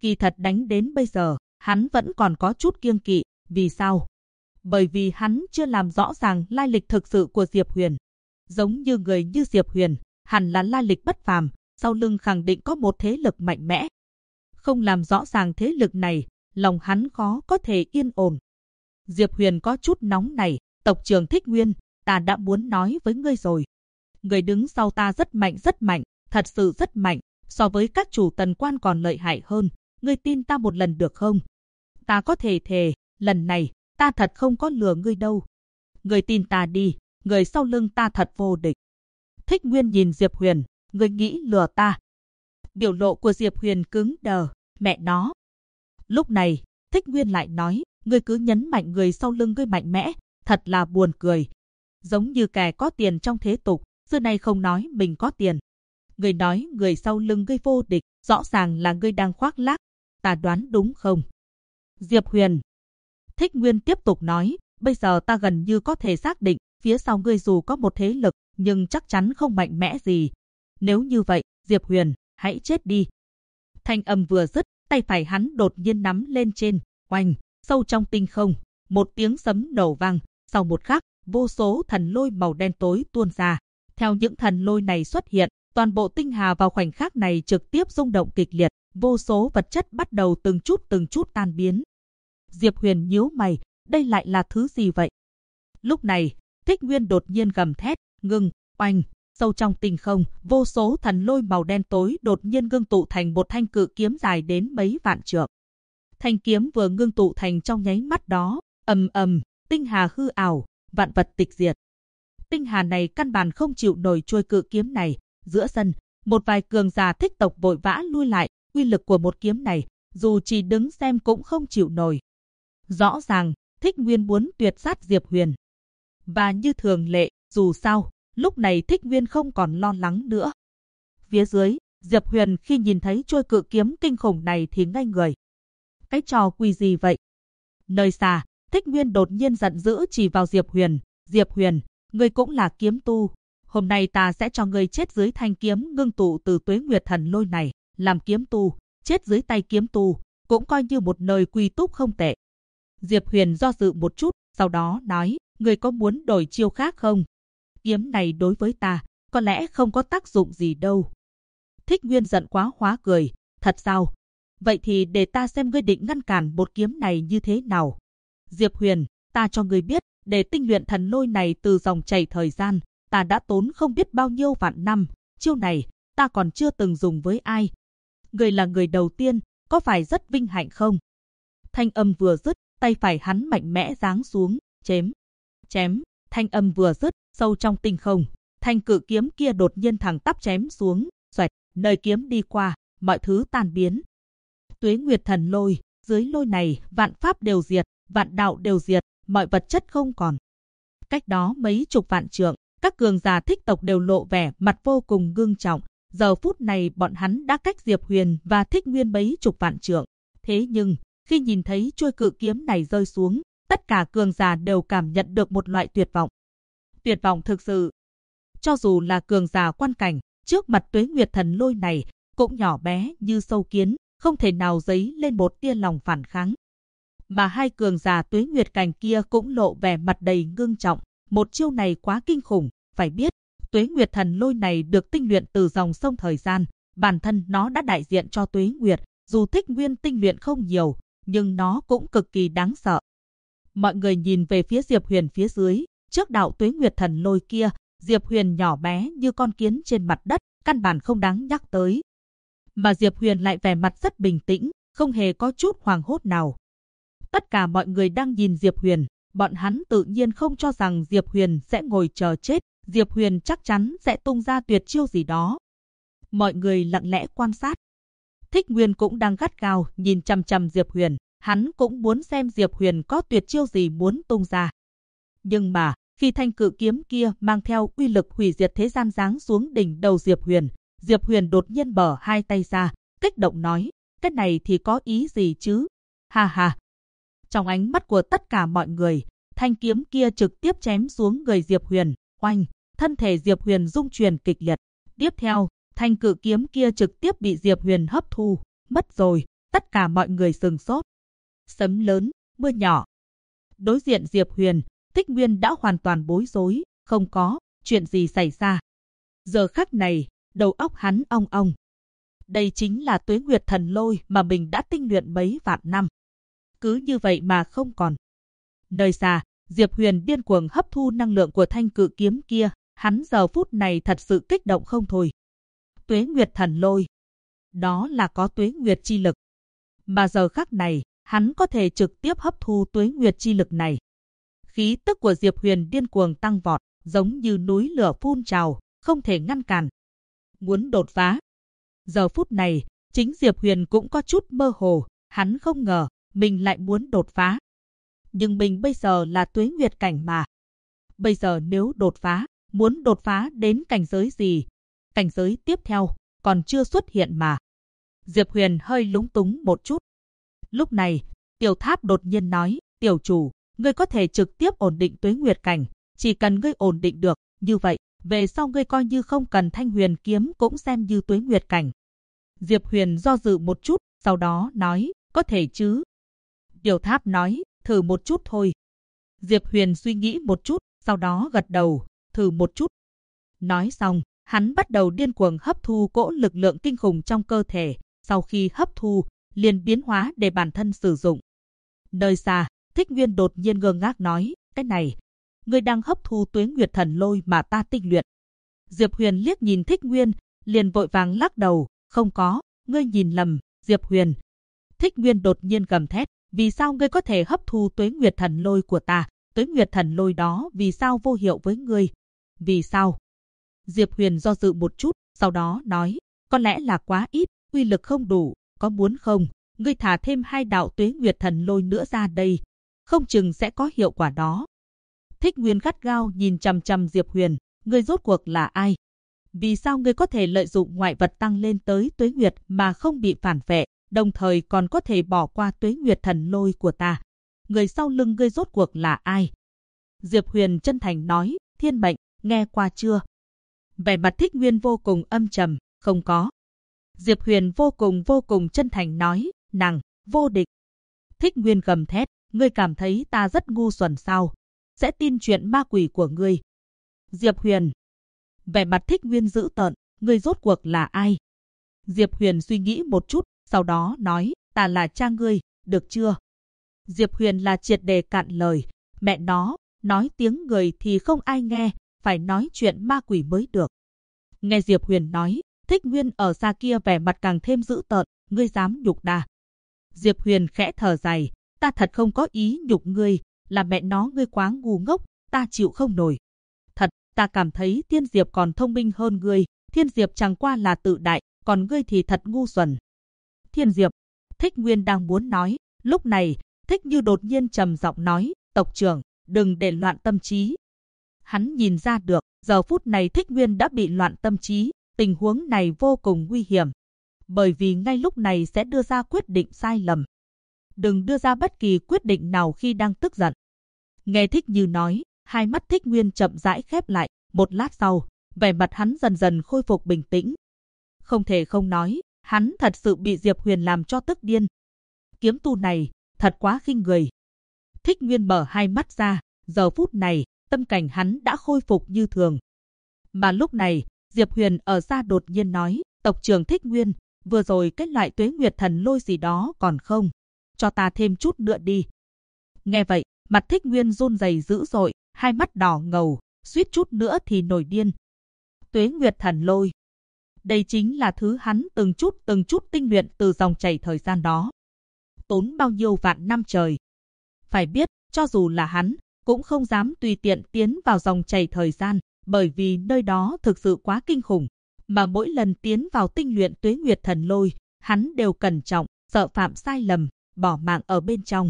Kỳ thật đánh đến bây giờ, hắn vẫn còn có chút kiêng kỵ. Vì sao? Bởi vì hắn chưa làm rõ ràng lai lịch thực sự của Diệp Huyền. Giống như người như Diệp Huyền, hẳn là lai lịch bất phàm, sau lưng khẳng định có một thế lực mạnh mẽ. Không làm rõ ràng thế lực này, lòng hắn khó có thể yên ổn. Diệp Huyền có chút nóng này, tộc trưởng Thích Nguyên, ta đã muốn nói với ngươi rồi. Người đứng sau ta rất mạnh, thật sự rất mạnh, so với các chủ tần quan còn lợi hại hơn, ngươi tin ta một lần được không? Ta có thể thề, lần này, ta thật không có lừa ngươi đâu. Ngươi tin ta đi, người sau lưng ta thật vô địch. Thích Nguyên nhìn Diệp Huyền, ngươi nghĩ lừa ta. Biểu lộ của Diệp Huyền cứng đờ, mẹ nó. Lúc này, Thích Nguyên lại nói, ngươi cứ nhấn mạnh người sau lưng ngươi mạnh mẽ, thật là buồn cười. Giống như kẻ có tiền trong thế tục, xưa nay không nói mình có tiền. Ngươi nói người sau lưng ngươi vô địch, rõ ràng là ngươi đang khoác lác. Ta đoán đúng không? Diệp Huyền. Thích Nguyên tiếp tục nói, bây giờ ta gần như có thể xác định, phía sau ngươi dù có một thế lực, nhưng chắc chắn không mạnh mẽ gì. Nếu như vậy, Diệp Huyền, hãy chết đi. Thanh âm vừa dứt, tay phải hắn đột nhiên nắm lên trên, oanh, sâu trong tinh không, một tiếng sấm nổ vang, sau một khắc, vô số thần lôi màu đen tối tuôn ra. Theo những thần lôi này xuất hiện, toàn bộ tinh hà vào khoảnh khắc này trực tiếp rung động kịch liệt, vô số vật chất bắt đầu từng chút tan biến. Diệp Huyền nhíu mày, đây lại là thứ gì vậy? Lúc này, Thích Nguyên đột nhiên gầm thét, ngưng, oanh, sâu trong tinh không, vô số thần lôi màu đen tối đột nhiên ngưng tụ thành một thanh cự kiếm dài đến mấy vạn trượng. Thanh kiếm vừa ngưng tụ thành trong nháy mắt đó, ầm ầm, tinh hà hư ảo, vạn vật tịch diệt. Tinh hà này căn bản không chịu nổi chuôi cự kiếm này, giữa sân, một vài cường giả Thích tộc vội vã lui lại, uy lực của một kiếm này, dù chỉ đứng xem cũng không chịu nổi. Rõ ràng, Thích Nguyên muốn tuyệt sát Diệp Huyền. Và như thường lệ, dù sao, lúc này Thích Nguyên không còn lo lắng nữa. Phía dưới, Diệp Huyền khi nhìn thấy chuôi cự kiếm kinh khủng này thì ngây người. Cái trò quỷ gì vậy? Nơi xa, Thích Nguyên đột nhiên giận dữ chỉ vào Diệp Huyền. Diệp Huyền, ngươi cũng là kiếm tu. Hôm nay ta sẽ cho ngươi chết dưới thanh kiếm ngưng tụ từ Tuế Nguyệt Thần Lôi này. Làm kiếm tu, chết dưới tay kiếm tu, cũng coi như một nơi quy túc không tệ. Diệp Huyền do dự một chút, sau đó nói, ngươi có muốn đổi chiêu khác không? Kiếm này đối với ta, có lẽ không có tác dụng gì đâu. Thích Nguyên giận quá hóa cười, thật sao? Vậy thì để ta xem ngươi định ngăn cản một kiếm này như thế nào. Diệp Huyền, ta cho ngươi biết, để tinh luyện thần lôi này từ dòng chảy thời gian, ta đã tốn không biết bao nhiêu vạn năm, chiêu này, ta còn chưa từng dùng với ai. Ngươi là người đầu tiên, có phải rất vinh hạnh không? Thanh âm vừa dứt, tay phải hắn mạnh mẽ giáng xuống, chém, thanh âm vừa dứt, sâu trong tinh không, thanh cự kiếm kia đột nhiên thẳng tắp chém xuống, xoẹt, nơi kiếm đi qua, mọi thứ tan biến. Tuế Nguyệt Thần Lôi, dưới lôi này, vạn pháp đều diệt, vạn đạo đều diệt, mọi vật chất không còn. Cách đó mấy chục vạn trượng, các cường giả Thích tộc đều lộ vẻ mặt vô cùng ngưng trọng. Giờ phút này bọn hắn đã cách Diệp Huyền và Thích Nguyên mấy chục vạn trượng. Thế nhưng, khi nhìn thấy chuôi cự kiếm này rơi xuống, tất cả cường giả đều cảm nhận được một loại tuyệt vọng. Tuyệt vọng thực sự. Cho dù là cường giả quan cảnh, trước mặt Tuế Nguyệt Thần Lôi này, cũng nhỏ bé như sâu kiến, không thể nào dấy lên một tia lòng phản kháng. Mà hai cường giả Tuế Nguyệt cảnh kia cũng lộ vẻ mặt đầy ngưng trọng. Một chiêu này quá kinh khủng, phải biết, Tuế Nguyệt Thần Lôi này được tinh luyện từ dòng sông thời gian, bản thân nó đã đại diện cho Tuế Nguyệt, dù Thích Nguyên tinh luyện không nhiều, nhưng nó cũng cực kỳ đáng sợ. Mọi người nhìn về phía Diệp Huyền phía dưới, trước đạo Tuế Nguyệt Thần Lôi kia, Diệp Huyền nhỏ bé như con kiến trên mặt đất, căn bản không đáng nhắc tới. Mà Diệp Huyền lại vẻ mặt rất bình tĩnh, không hề có chút hoảng hốt nào. Tất cả mọi người đang nhìn Diệp Huyền, bọn hắn tự nhiên không cho rằng Diệp Huyền sẽ ngồi chờ chết, Diệp Huyền chắc chắn sẽ tung ra tuyệt chiêu gì đó. Mọi người lặng lẽ quan sát. Thích Nguyên cũng đang gắt gao nhìn chằm chằm Diệp Huyền, hắn cũng muốn xem Diệp Huyền có tuyệt chiêu gì muốn tung ra. Nhưng mà, khi thanh cự kiếm kia mang theo uy lực hủy diệt thế gian giáng xuống đỉnh đầu Diệp Huyền đột nhiên mở hai tay ra, kích động nói, cái này thì có ý gì chứ? Ha ha! Trong ánh mắt của tất cả mọi người, thanh kiếm kia trực tiếp chém xuống người Diệp Huyền, oanh, thân thể Diệp Huyền rung chuyển kịch liệt. Tiếp theo, thanh cự kiếm kia trực tiếp bị Diệp Huyền hấp thu, mất rồi, tất cả mọi người sửng sốt. Sấm lớn, mưa nhỏ. Đối diện Diệp Huyền, Thích Nguyên đã hoàn toàn bối rối, không có chuyện gì xảy ra. Giờ khắc này, đầu óc hắn ong ong. Đây chính là Tuế Nguyệt Thần Lôi mà mình đã tinh luyện mấy vạn năm. Cứ như vậy mà không còn. Nơi xa, Diệp Huyền điên cuồng hấp thu năng lượng của thanh cự kiếm kia, hắn giờ phút này thật sự kích động không thôi. Tuế Nguyệt Thần Lôi, đó là có Tuế Nguyệt chi lực. Mà giờ khắc này, hắn có thể trực tiếp hấp thu Tuế Nguyệt chi lực này. Khí tức của Diệp Huyền điên cuồng tăng vọt, giống như núi lửa phun trào, không thể ngăn cản. Muốn đột phá. Giờ phút này, chính Diệp Huyền cũng có chút mơ hồ, hắn không ngờ mình lại muốn đột phá. Nhưng mình bây giờ là Tuế Nguyệt cảnh mà. Bây giờ nếu đột phá, muốn đột phá đến cảnh giới gì? Cảnh giới tiếp theo còn chưa xuất hiện mà. Diệp Huyền hơi lúng túng một chút. Lúc này, Tiểu Tháp đột nhiên nói, tiểu chủ, ngươi có thể trực tiếp ổn định Tuế Nguyệt cảnh, chỉ cần ngươi ổn định được, như vậy, về sau ngươi coi như không cần Thanh Huyền kiếm cũng xem như Tuế Nguyệt cảnh. Diệp Huyền do dự một chút, sau đó nói, có thể chứ. Tiểu Tháp nói, thử một chút thôi. Diệp Huyền suy nghĩ một chút, sau đó gật đầu, thử một chút. Nói xong, hắn bắt đầu điên cuồng hấp thu cỗ lực lượng kinh khủng trong cơ thể, sau khi hấp thu, liền biến hóa để bản thân sử dụng. Nơi xa, Thích Nguyên đột nhiên ngơ ngác nói, cái này, ngươi đang hấp thu Tuế Nguyệt Thần Lôi mà ta tinh luyện. Diệp Huyền liếc nhìn Thích Nguyên, liền vội vàng lắc đầu, không có, ngươi nhìn lầm, Diệp Huyền. Thích Nguyên đột nhiên gầm thét, vì sao ngươi có thể hấp thu Tuế Nguyệt Thần Lôi của ta? Tuế Nguyệt Thần Lôi đó vì sao vô hiệu với ngươi? Vì sao? Diệp Huyền do dự một chút, sau đó nói, có lẽ là quá ít, uy lực không đủ, có muốn không? Ngươi thả thêm 2 đạo Tuế Nguyệt Thần Lôi nữa ra đây, không chừng sẽ có hiệu quả đó. Thích Nguyên gắt gao nhìn chằm chằm Diệp Huyền, ngươi rốt cuộc là ai? Vì sao ngươi có thể lợi dụng ngoại vật tăng lên tới Tuế Nguyệt mà không bị phản vệ, đồng thời còn có thể bỏ qua Tuế Nguyệt Thần Lôi của ta? Người sau lưng ngươi rốt cuộc là ai? Diệp Huyền chân thành nói, Thiên Mệnh, nghe qua chưa? Vẻ mặt Thích Nguyên vô cùng âm trầm, không có. Diệp Huyền vô cùng chân thành nói, nàng, vô địch. Thích Nguyên gầm thét, ngươi cảm thấy ta rất ngu xuẩn sao? Sẽ tin chuyện ma quỷ của ngươi. Diệp Huyền. Vẻ mặt Thích Nguyên dữ tợn, ngươi rốt cuộc là ai? Diệp Huyền suy nghĩ một chút, sau đó nói, ta là cha ngươi, được chưa? Diệp Huyền là triệt để cạn lời, mẹ nó, nói tiếng người thì không ai nghe, phải nói chuyện ma quỷ mới được. Nghe Diệp Huyền nói, Thích Nguyên ở xa kia vẻ mặt càng thêm dữ tợn, ngươi dám nhục ta. Diệp Huyền khẽ thở dài, ta thật không có ý nhục ngươi, là mẹ nó ngươi quá ngu ngốc, ta chịu không nổi. Thật, ta cảm thấy Thiên Diệp còn thông minh hơn ngươi, Thiên Diệp chẳng qua là tự đại, còn ngươi thì thật ngu xuẩn. Thiên Diệp, Thích Nguyên đang muốn nói, lúc này, Thích Như đột nhiên trầm giọng nói, tộc trưởng, đừng để loạn tâm trí. Hắn nhìn ra được, giờ phút này Thích Nguyên đã bị loạn tâm trí, tình huống này vô cùng nguy hiểm. Bởi vì ngay lúc này sẽ đưa ra quyết định sai lầm. Đừng đưa ra bất kỳ quyết định nào khi đang tức giận. Nghe Thích Như nói, hai mắt Thích Nguyên chậm rãi khép lại, một lát sau, vẻ mặt hắn dần dần khôi phục bình tĩnh. Không thể không nói, hắn thật sự bị Diệp Huyền làm cho tức điên. Kiếm tu này, thật quá khinh người. Thích Nguyên mở hai mắt ra, giờ phút này, tâm cảnh hắn đã khôi phục như thường. Mà lúc này, Diệp Huyền ở xa đột nhiên nói, tộc trưởng Thích Nguyên, vừa rồi cái loại Tuế Nguyệt Thần Lôi gì đó còn không? Cho ta thêm chút nữa đi. Nghe vậy, mặt Thích Nguyên run rẩy dữ dội, hai mắt đỏ ngầu, suýt chút nữa thì nổi điên. Tuế Nguyệt Thần Lôi. Đây chính là thứ hắn từng chút tinh luyện từ dòng chảy thời gian đó. Tốn bao nhiêu vạn năm trời. Phải biết, cho dù là hắn, cũng không dám tùy tiện tiến vào dòng chảy thời gian, bởi vì nơi đó thực sự quá kinh khủng. Mà mỗi lần tiến vào tinh luyện Tuế Nguyệt Thần Lôi, hắn đều cẩn trọng, sợ phạm sai lầm, bỏ mạng ở bên trong.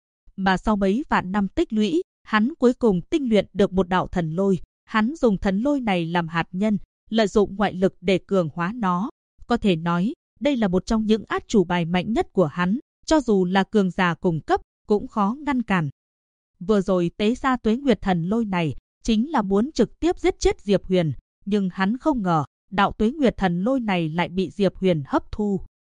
Mà sau mấy vạn năm tích lũy, hắn cuối cùng tinh luyện được một đạo thần lôi. Hắn dùng thần lôi này làm hạt nhân, lợi dụng ngoại lực để cường hóa nó. Có thể nói, đây là một trong những át chủ bài mạnh nhất của hắn, cho dù là cường giả cùng cấp, cũng khó ngăn cản. Vừa rồi tế ra Tuế Nguyệt Thần Lôi này, chính là muốn trực tiếp giết chết Diệp Huyền, nhưng hắn không ngờ, đạo Tuế Nguyệt Thần Lôi này lại bị Diệp Huyền hấp thu.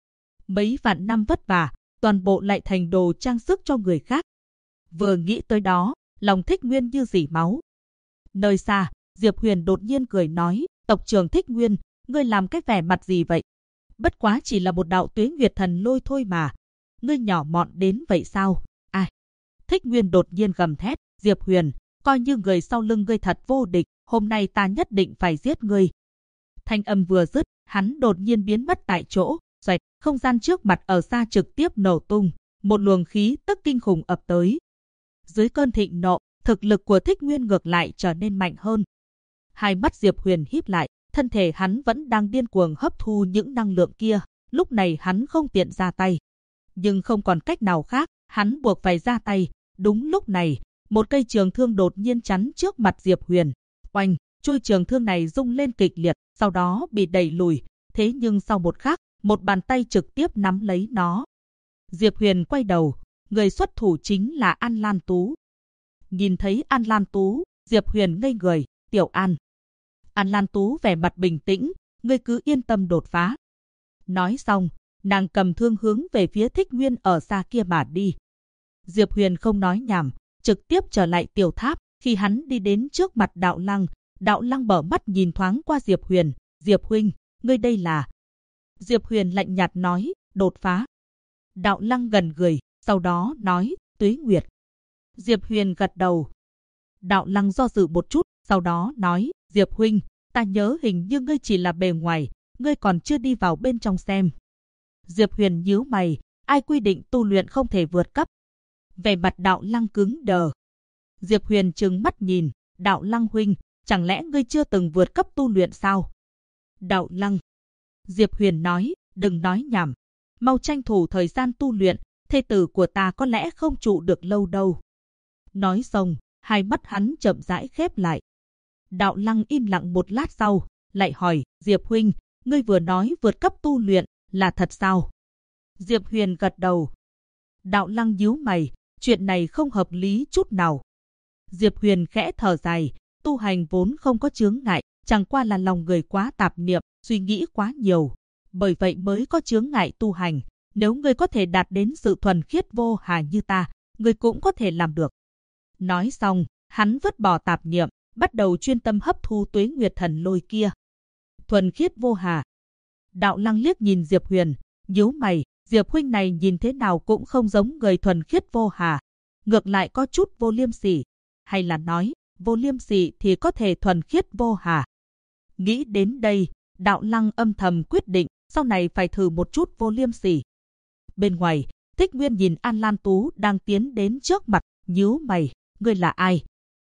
Mấy vạn năm vất vả, toàn bộ lại thành đồ trang sức cho người khác. Vừa nghĩ tới đó, lòng Thích Nguyên như rỉ máu. Nơi xa, Diệp Huyền đột nhiên cười nói, tộc trưởng Thích Nguyên, ngươi làm cái vẻ mặt gì vậy? Bất quá chỉ là một đạo Tuế Nguyệt Thần Lôi thôi mà. Ngươi nhỏ mọn đến vậy sao? Ai? Thích Nguyên đột nhiên gầm thét, Diệp Huyền, coi như người sau lưng ngươi thật vô địch, hôm nay ta nhất định phải giết ngươi. Thanh âm vừa dứt, hắn đột nhiên biến mất tại chỗ, xoẹt, không gian trước mặt ở xa trực tiếp nổ tung, một luồng khí tức kinh khủng ập tới. Dưới cơn thịnh nộ, thực lực của Thích Nguyên ngược lại trở nên mạnh hơn. Hai mắt Diệp Huyền híp lại, thân thể hắn vẫn đang điên cuồng hấp thu những năng lượng kia, lúc này hắn không tiện ra tay. Nhưng không còn cách nào khác, hắn buộc phải ra tay. Đúng lúc này, một cây trường thương đột nhiên chắn trước mặt Diệp Huyền. Oanh, chuôi trường thương này rung lên kịch liệt, sau đó bị đẩy lùi. Thế nhưng sau một khắc, một bàn tay trực tiếp nắm lấy nó. Diệp Huyền quay đầu, người xuất thủ chính là An Lan Tú. Nhìn thấy An Lan Tú, Diệp Huyền ngây người, Tiểu An. An Lan Tú vẻ mặt bình tĩnh, ngươi cứ yên tâm đột phá. Nói xong, nàng cầm thương hướng về phía Thích Nguyên ở xa kia mà đi. Diệp Huyền không nói nhảm, trực tiếp trở lại tiểu tháp. Khi hắn đi đến trước mặt Đạo Lăng mở mắt nhìn thoáng qua Diệp Huyền. Diệp huynh, ngươi đây là... Diệp Huyền lạnh nhạt nói, đột phá. Đạo Lăng gần người, sau đó nói, Tuế Nguyệt. Diệp Huyền gật đầu. Đạo Lăng do dự một chút, sau đó nói, Diệp huynh, ta nhớ hình như ngươi chỉ là bề ngoài, ngươi còn chưa đi vào bên trong xem. Diệp Huyền nhíu mày, ai quy định tu luyện không thể vượt cấp? Vẻ mặt Đạo Lăng cứng đờ. Diệp Huyền trừng mắt nhìn, Đạo Lăng huynh, chẳng lẽ ngươi chưa từng vượt cấp tu luyện sao? Đạo Lăng. Diệp Huyền nói, đừng nói nhảm, mau tranh thủ thời gian tu luyện, thê tử của ta có lẽ không trụ được lâu đâu. Nói xong, hai mắt hắn chậm rãi khép lại. Đạo Lăng im lặng một lát sau, lại hỏi, Diệp huynh, ngươi vừa nói vượt cấp tu luyện, là thật sao? Diệp Huyền gật đầu. Đạo Lăng nhíu mày, chuyện này không hợp lý chút nào. Diệp Huyền khẽ thở dài, tu hành vốn không có chướng ngại, chẳng qua là lòng người quá tạp niệm, suy nghĩ quá nhiều. Bởi vậy mới có chướng ngại tu hành. Nếu ngươi có thể đạt đến sự thuần khiết vô hà như ta, ngươi cũng có thể làm được. Nói xong, hắn vứt bỏ tạp niệm, bắt đầu chuyên tâm hấp thu Tuế Nguyệt Thần Lôi kia. Thuần khiết vô hà. Đạo Lăng liếc nhìn Diệp Huyền, nhíu mày, Diệp huynh này nhìn thế nào cũng không giống người thuần khiết vô hà. Ngược lại có chút vô liêm sỉ. Hay là nói, vô liêm sỉ thì có thể thuần khiết vô hà. Nghĩ đến đây, Đạo Lăng âm thầm quyết định, sau này phải thử một chút vô liêm sỉ. Bên ngoài, Thích Nguyên nhìn An Lan Tú đang tiến đến trước mặt, nhíu mày, ngươi là ai?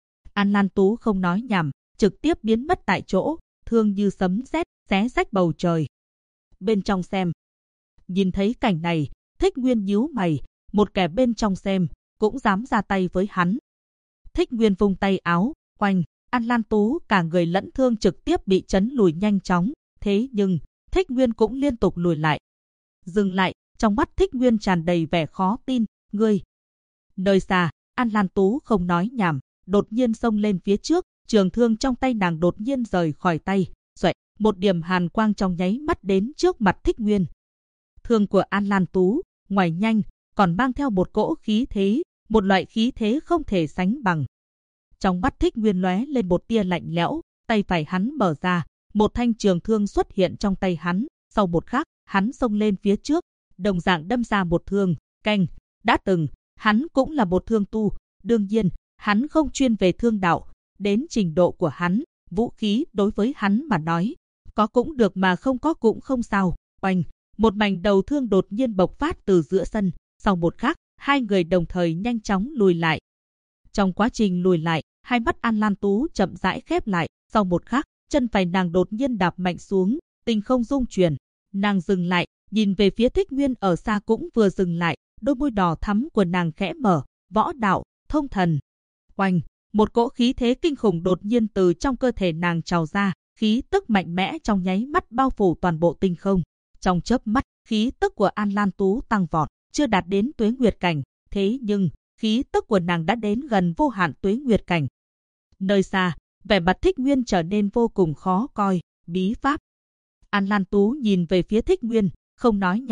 An Lan Tú không nói nhảm, trực tiếp biến mất tại chỗ, thương như sấm sét, xé rách bầu trời. Bên trong xem. Nhìn thấy cảnh này, Thích Nguyên nhíu mày, một kẻ bên trong xem, cũng dám ra tay với hắn. Thích Nguyên vung tay áo, quanh, An Lan Tú cả người lẫn thương trực tiếp bị chấn lùi nhanh chóng. Thế nhưng, Thích Nguyên cũng liên tục lùi lại. Dừng lại, trong mắt Thích Nguyên tràn đầy vẻ khó tin, ngươi. Nơi xa, An Lan Tú không nói nhảm, đột nhiên xông lên phía trước, trường thương trong tay nàng đột nhiên rời khỏi tay, xoẹt, một điểm hàn quang trong nháy mắt đến trước mặt Thích Nguyên. Thương của An Lan Tú, ngoài nhanh, còn mang theo một cỗ khí thế, một loại khí thế không thể sánh bằng. Trong mắt Thích Nguyên lóe lên một tia lạnh lẽo, tay phải hắn mở ra, một thanh trường thương xuất hiện trong tay hắn, sau một khắc, hắn xông lên phía trước, đồng dạng đâm ra một thương, canh, đã từng, hắn cũng là một thương tu, đương nhiên, hắn không chuyên về thương đạo, đến trình độ của hắn, vũ khí đối với hắn mà nói, có cũng được mà không có cũng không sao, oanh, một mảnh đầu thương đột nhiên bộc phát từ giữa sân, sau một khắc, hai người đồng thời nhanh chóng lùi lại. Trong quá trình lùi lại, hai mắt An Lan Tú chậm rãi khép lại, sau một khắc, chân phải nàng đột nhiên đạp mạnh xuống, tinh không rung chuyển, nàng dừng lại, nhìn về phía Thích Nguyên ở xa cũng vừa dừng lại, đôi môi đỏ thắm của nàng khẽ mở, võ đạo, thông thần. Oanh, một cỗ khí thế kinh khủng đột nhiên từ trong cơ thể nàng trào ra, khí tức mạnh mẽ trong nháy mắt bao phủ toàn bộ tinh không. Trong chớp mắt, khí tức của An Lan Tú tăng vọt, chưa đạt đến Tuế Nguyệt cảnh, thế nhưng khí tức của nàng đã đến gần vô hạn Tuế Nguyệt cảnh. Nơi xa, vẻ mặt Thích Nguyên trở nên vô cùng khó coi, bí pháp. An Lan Tú nhìn về phía Thích Nguyên, không nói nhảm,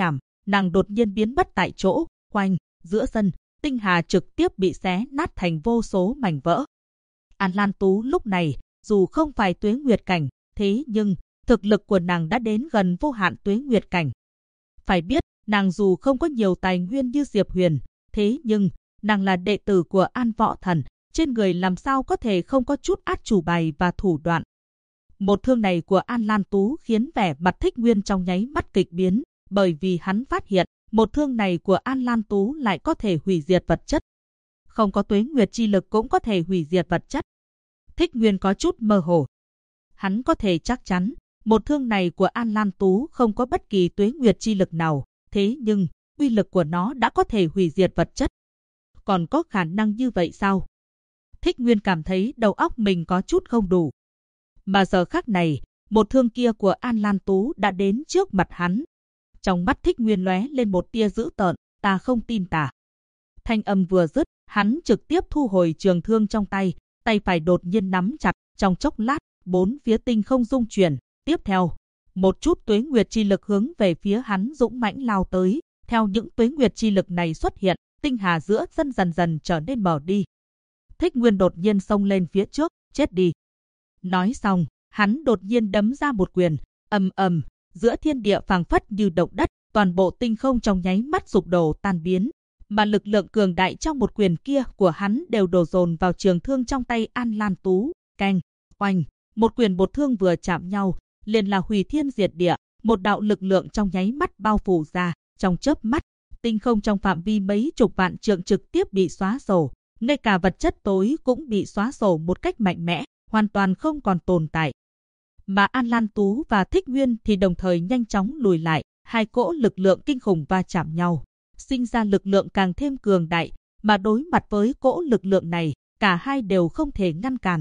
nàng đột nhiên biến mất tại chỗ, quanh, giữa sân, tinh hà trực tiếp bị xé nát thành vô số mảnh vỡ. An Lan Tú lúc này, dù không phải tuế nguyệt cảnh, thế nhưng thực lực của nàng đã đến gần vô hạn tuế nguyệt cảnh. Phải biết, nàng dù không có nhiều tài nguyên như Diệp Huyền, thế nhưng nàng là đệ tử của An Võ Thần, trên người làm sao có thể không có chút át chủ bài và thủ đoạn. Một thương này của An Lan Tú khiến vẻ mặt Thích Nguyên trong nháy mắt kịch biến, bởi vì hắn phát hiện một thương này của An Lan Tú lại có thể hủy diệt vật chất. Không có tuế nguyệt chi lực cũng có thể hủy diệt vật chất. Thích Nguyên có chút mơ hồ. Hắn có thể chắc chắn, một thương này của An Lan Tú không có bất kỳ tuế nguyệt chi lực nào, thế nhưng uy lực của nó đã có thể hủy diệt vật chất. Còn có khả năng như vậy sao? Thích Nguyên cảm thấy đầu óc mình có chút không đủ. Mà giờ khắc này, một thương kia của An Lan Tú đã đến trước mặt hắn. Trong mắt Thích Nguyên lóe lên một tia dữ tợn, ta không tin tà. Thanh âm vừa dứt, hắn trực tiếp thu hồi trường thương trong tay, tay phải đột nhiên nắm chặt, trong chốc lát, bốn phía tinh không rung chuyển. Tiếp theo, một chút tuế nguyệt chi lực hướng về phía hắn dũng mãnh lao tới. Theo những tuế nguyệt chi lực này xuất hiện, tinh hà giữa sân dần dần trở nên mờ đi. Thích Nguyên đột nhiên xông lên phía trước, chết đi. Nói xong, hắn đột nhiên đấm ra một quyền, ầm ầm, giữa thiên địa phảng phất như động đất, toàn bộ tinh không trong nháy mắt sụp đổ tan biến, mà lực lượng cường đại trong một quyền kia của hắn đều đổ dồn vào trường thương trong tay An Lan Tú. Keng, oanh, một quyền một thương vừa chạm nhau, liền là hủy thiên diệt địa, một đạo lực lượng trong nháy mắt bao phủ ra, trong chớp mắt, tinh không trong phạm vi mấy chục vạn trượng trực tiếp bị xóa sổ, ngay cả vật chất tối cũng bị xóa sổ một cách mạnh mẽ, hoàn toàn không còn tồn tại. Mà An Lan Tú và Thích Nguyên thì đồng thời nhanh chóng lùi lại, hai cỗ lực lượng kinh khủng va chạm nhau, sinh ra lực lượng càng thêm cường đại, mà đối mặt với cỗ lực lượng này, cả hai đều không thể ngăn cản.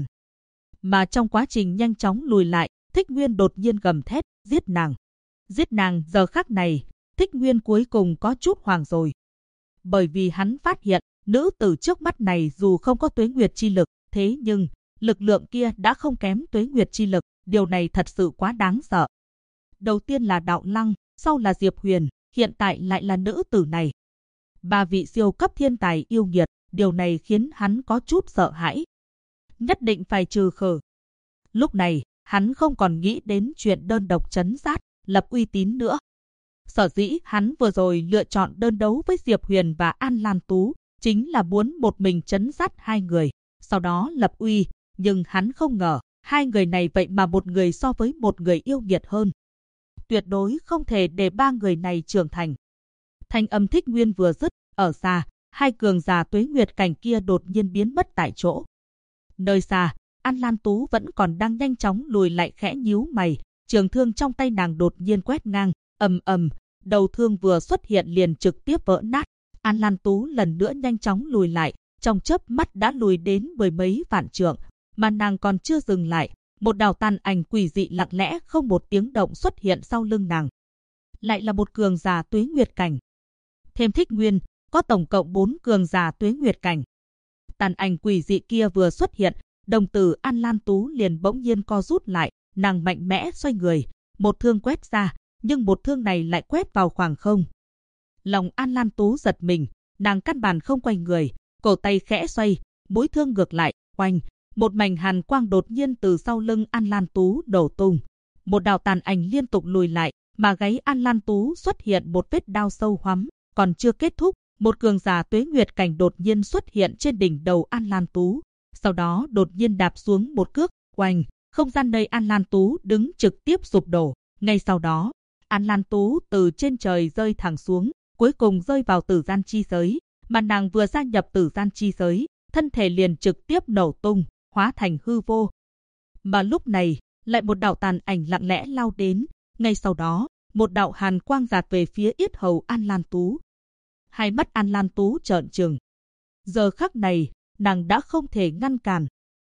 Mà trong quá trình nhanh chóng lùi lại, Thích Nguyên đột nhiên gầm thét, giết nàng. Giết nàng. Giờ khắc này, Thích Nguyên cuối cùng có chút hoảng rồi. Bởi vì hắn phát hiện, nữ tử trước mắt này dù không có tuế nguyệt chi lực, thế nhưng lực lượng kia đã không kém tuế nguyệt chi lực, điều này thật sự quá đáng sợ. Đầu tiên là Đạo Lăng, sau là Diệp Huyền, hiện tại lại là nữ tử này. Ba vị siêu cấp thiên tài yêu nghiệt, điều này khiến hắn có chút sợ hãi. Nhất định phải trừ khử. Lúc này, hắn không còn nghĩ đến chuyện đơn độc trấn sát, lập uy tín nữa. Sở dĩ hắn vừa rồi lựa chọn đơn đấu với Diệp Huyền và An Lan Tú, chính là muốn một mình trấn sát hai người, sau đó lập uy, nhưng hắn không ngờ, hai người này vậy mà một người so với một người yêu nghiệt hơn. Tuyệt đối không thể để ba người này trưởng thành. Thanh âm Thích Nguyên vừa dứt, ở xa, hai cường giả tuế nguyệt cảnh kia đột nhiên biến mất tại chỗ. Nơi xa, An Lan Tú vẫn còn đang nhanh chóng lùi lại, khẽ nhíu mày, trường thương trong tay nàng đột nhiên quét ngang, ầm ầm, đầu thương vừa xuất hiện liền trực tiếp vỡ nát. An Lan Tú lần nữa nhanh chóng lùi lại, trong chớp mắt đã lùi đến mười mấy vạn trượng, mà nàng còn chưa dừng lại, một đạo tàn ảnh quỷ dị lặng lẽ không một tiếng động xuất hiện sau lưng nàng. Lại là một cường giả tuế nguyệt cảnh. Thêm Thích Nguyên, có tổng cộng 4 cường giả tuế nguyệt cảnh. Tàn ảnh quỷ dị kia vừa xuất hiện, đồng tử An Lan Tú liền bỗng nhiên co rút lại, nàng mạnh mẽ xoay người, một thương quét ra, nhưng một thương này lại quét vào khoảng không. Lòng An Lan Tú giật mình, nàng căn bản không quay người, cổ tay khẽ xoay, mũi thương ngược lại, oanh, một mảnh hàn quang đột nhiên từ sau lưng An Lan Tú đổ tung. Một đạo tàn ảnh liên tục lùi lại, mà gáy An Lan Tú xuất hiện một vết đao sâu hoắm, còn chưa kết thúc, một cường giả tuế nguyệt cảnh đột nhiên xuất hiện trên đỉnh đầu An Lan Tú, sau đó đột nhiên đạp xuống một cước, oanh, không gian nơi An Lan Tú đứng trực tiếp sụp đổ. Ngay sau đó, An Lan Tú từ trên trời rơi thẳng xuống, cuối cùng rơi vào tử gian chi giới, mà nàng vừa gia nhập tử gian chi giới, thân thể liền trực tiếp nổ tung, hóa thành hư vô. Mà lúc này, lại một đạo tàn ảnh lặng lẽ lao đến, ngay sau đó, một đạo hàn quang giạt về phía yết hầu An Lan Tú. Hai mắt An Lan Tú trợn trừng. Giờ khắc này, nàng đã không thể ngăn cản.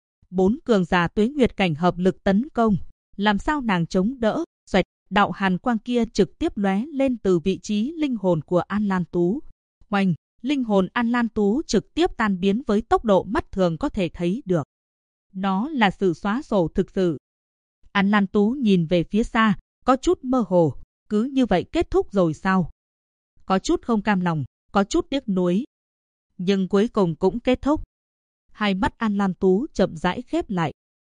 4 cường giả tuế nguyệt cảnh hợp lực tấn công, làm sao nàng chống đỡ? Xoẹt, đạo hàn quang kia trực tiếp lóe lên từ vị trí linh hồn của An Lan Tú. Oanh, linh hồn An Lan Tú trực tiếp tan biến với tốc độ mắt thường có thể thấy được. Nó là sự xóa sổ thực sự. An Lan Tú nhìn về phía xa, có chút mơ hồ, cứ như vậy kết thúc rồi sao? có chút không cam lòng, có chút tiếc nuối. Nhưng cuối cùng cũng kết thúc. Hai mắt An Lan Tú chậm rãi khép lại,